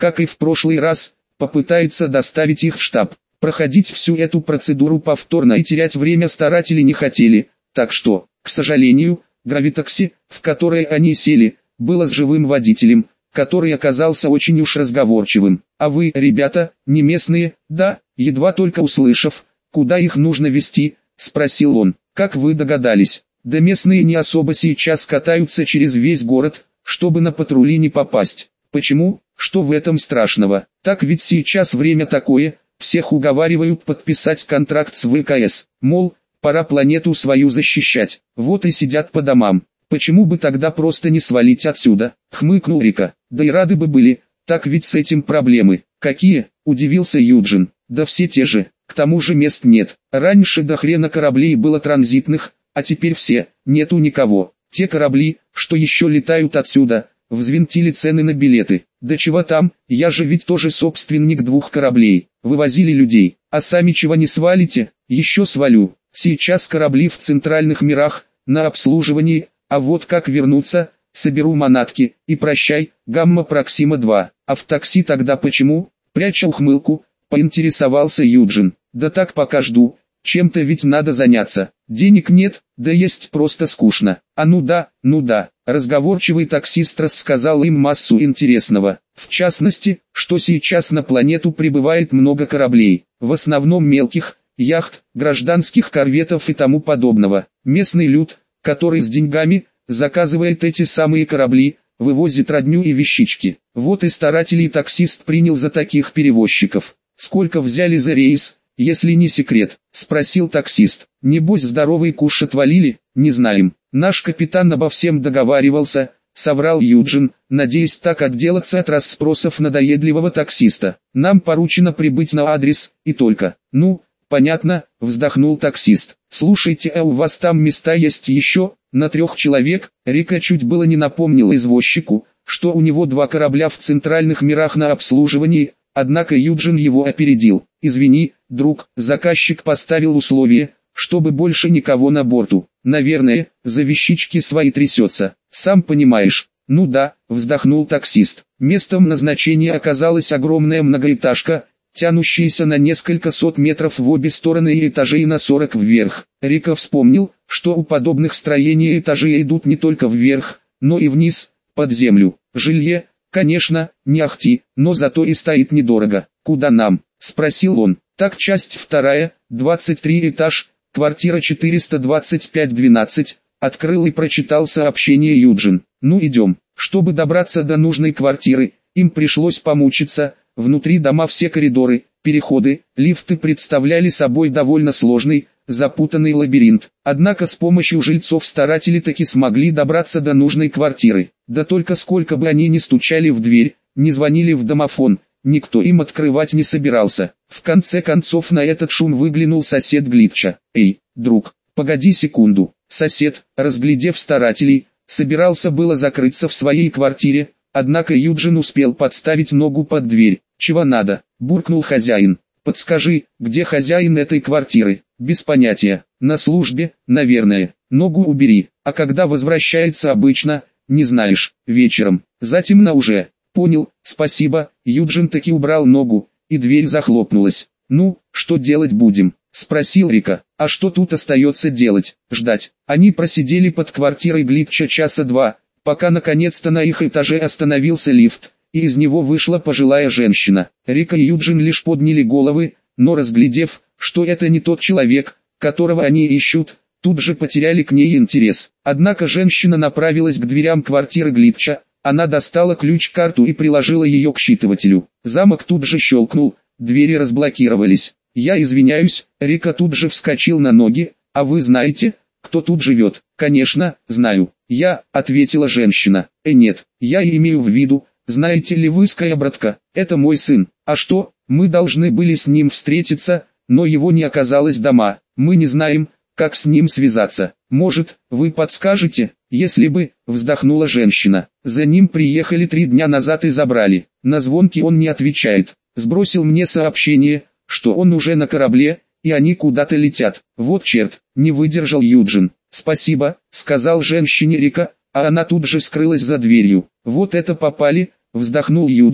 как и в прошлый раз, попытается доставить их в штаб. Проходить всю эту процедуру повторно и терять время старатели не хотели, так что, к сожалению, гравитакси, в которое они сели, было с живым водителем, который оказался очень уж разговорчивым. «А вы, ребята, не местные?» «Да», едва только услышав, куда их нужно везти, спросил он. «Как вы догадались?» «Да местные не особо сейчас катаются через весь город, чтобы на патрули не попасть». «Почему? Что в этом страшного? Так ведь сейчас время такое, всех уговаривают подписать контракт с ВКС, мол, пора планету свою защищать, вот и сидят по домам. Почему бы тогда просто не свалить отсюда?» — хмыкнул Рика. «Да и рады бы были, так ведь с этим проблемы». «Какие?» — удивился Юджин. «Да все те же, к тому же мест нет. Раньше до хрена кораблей было транзитных, а теперь все, нету никого. Те корабли, что еще летают отсюда, взвинтили цены на билеты. Да чего там, я же ведь тоже собственник двух кораблей. Вывозили людей, а сами чего не свалите?» «Еще свалю. Сейчас корабли в центральных мирах, на обслуживании, а вот как вернуться, соберу манатки, и прощай, Гамма-Проксима-два. А в такси тогда почему?» Пряча ухмылку, поинтересовался Юджин. «Да так пока жду, чем-то ведь надо заняться. Денег нет, да есть просто скучно». «А ну да, ну да». Разговорчивый таксист рассказал им массу интересного. В частности, что сейчас на планету прибывает много кораблей, в основном мелких, яхт, гражданских корветов и тому подобного. Местный люд, который с деньгами, заказывает эти самые корабли, вывозит родню и вещички. Вот и старателей таксист принял за таких перевозчиков. «Сколько взяли за рейс, если не секрет?» — спросил таксист. «Небось здоровый куш отвалили?» «Не знаем. Наш капитан обо всем договаривался», — соврал Юджин, надеясь так отделаться от расспросов надоедливого таксиста. «Нам поручено прибыть на адрес, и только». «Ну, понятно», — вздохнул таксист. «Слушайте, а у вас там места есть еще?» «На трех человек?» Рика чуть было не напомнил извозчику, что у него два корабля в центральных мирах на обслуживании, однако Юджин его опередил. «Извини, друг, заказчик поставил условие, чтобы больше никого на борту. Наверное, за вещички свои трясется, сам понимаешь». «Ну да», — вздохнул таксист. Местом назначения оказалась огромная многоэтажка, тянущаяся на несколько сот метров в обе стороны и этажей на сорок вверх. Рика вспомнил, что у подобных строений этажи идут не только вверх, но и вниз, под землю. Жилье, конечно, не ахти, но зато и стоит недорого. «Куда нам?» — спросил он. «Так, часть вторая, двадцать три этаж, квартира четыреста двадцать пять двенадцать», открыл и прочитал сообщение Юджин. «Ну идем». Чтобы добраться до нужной квартиры, им пришлось помучиться. Внутри дома все коридоры, переходы, лифты представляли собой довольно сложный, запутанный лабиринт. Однако с помощью жильцов старатели таки смогли добраться до нужной квартиры. Да только сколько бы они ни стучали в дверь, ни звонили в домофон, никто им открывать не собирался. В конце концов на этот шум выглянул сосед Глитча. «Эй, друг, погоди секунду». Сосед, разглядев старателей, собирался было закрыться в своей квартире, однако Юджин успел подставить ногу под дверь. «Чего надо?» – буркнул хозяин. «Подскажи, где хозяин этой квартиры?» «Без понятия. На службе, наверное. Ногу убери. А когда возвращается обычно?» «Не знаешь. Вечером. Затемно уже». «Понял, спасибо». Юджин таки убрал ногу, и дверь захлопнулась. «Ну, что делать будем?» – спросил Рика. «А что тут остается делать? Ждать». Они просидели под квартирой Глитча часа два, пока наконец-то на их этаже остановился лифт, и из него вышла пожилая женщина. Рика и Юджин лишь подняли головы, но разглядев, что это не тот человек, которого они ищут, тут же потеряли к ней интерес. Однако женщина направилась к дверям квартиры Глитча, она достала ключ-карту и приложила ее к считывателю. Замок тут же щелкнул, двери разблокировались. «Я извиняюсь», Рика тут же вскочил на ноги, «а вы знаете, кто тут живет?» «Конечно, знаю». «Я», — ответила женщина. «Э, нет, я имею в виду, знаете ли вы Скайбратка, это мой сын». «А что, мы должны были с ним встретиться, но его не оказалось дома, мы не знаем, как с ним связаться. Может, вы подскажете?» «Если бы», — вздохнула женщина. «За ним приехали три дня назад и забрали. На звонки он не отвечает. Сбросил мне сообщение, что он уже на корабле, и они куда-то летят. Вот черт», — не выдержал Юджин. «Спасибо», — сказал женщине Рика, а она тут же скрылась за дверью. «Вот это попали», — вздохнул Юджин,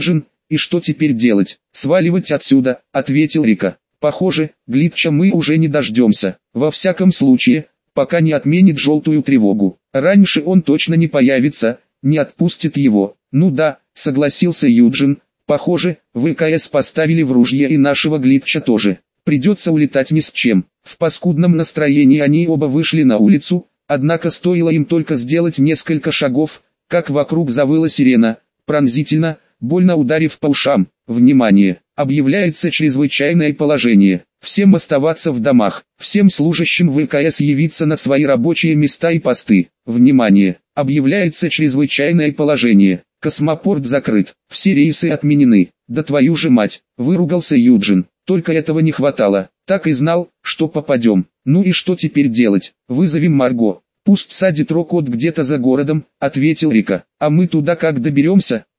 И что теперь делать? Сваливать отсюда, ответил Рика. Похоже, Глитча мы уже не дождемся. Во всяком случае, пока не отменит желтую тревогу. Раньше он точно не появится, не отпустит его. Ну да, согласился Юджин. Похоже, ВКС поставили в ружье и нашего Глитча тоже. Придется улетать ни с чем. В паскудном настроении они оба вышли на улицу, однако стоило им только сделать несколько шагов, как вокруг завыла сирена, пронзительно, больно ударив по ушам. Внимание! Объявляется чрезвычайное положение. Всем оставаться в домах, всем служащим ВКС явиться на свои рабочие места и посты. Внимание! Объявляется чрезвычайное положение. Космопорт закрыт, все рейсы отменены. Да твою же мать, выругался Юджин. Только этого не хватало. Так и знал, что попадем. Ну и что теперь делать? Вызовем Марго. Пусть садит Рокот где-то за городом, ответил Рика. А мы туда как доберемся?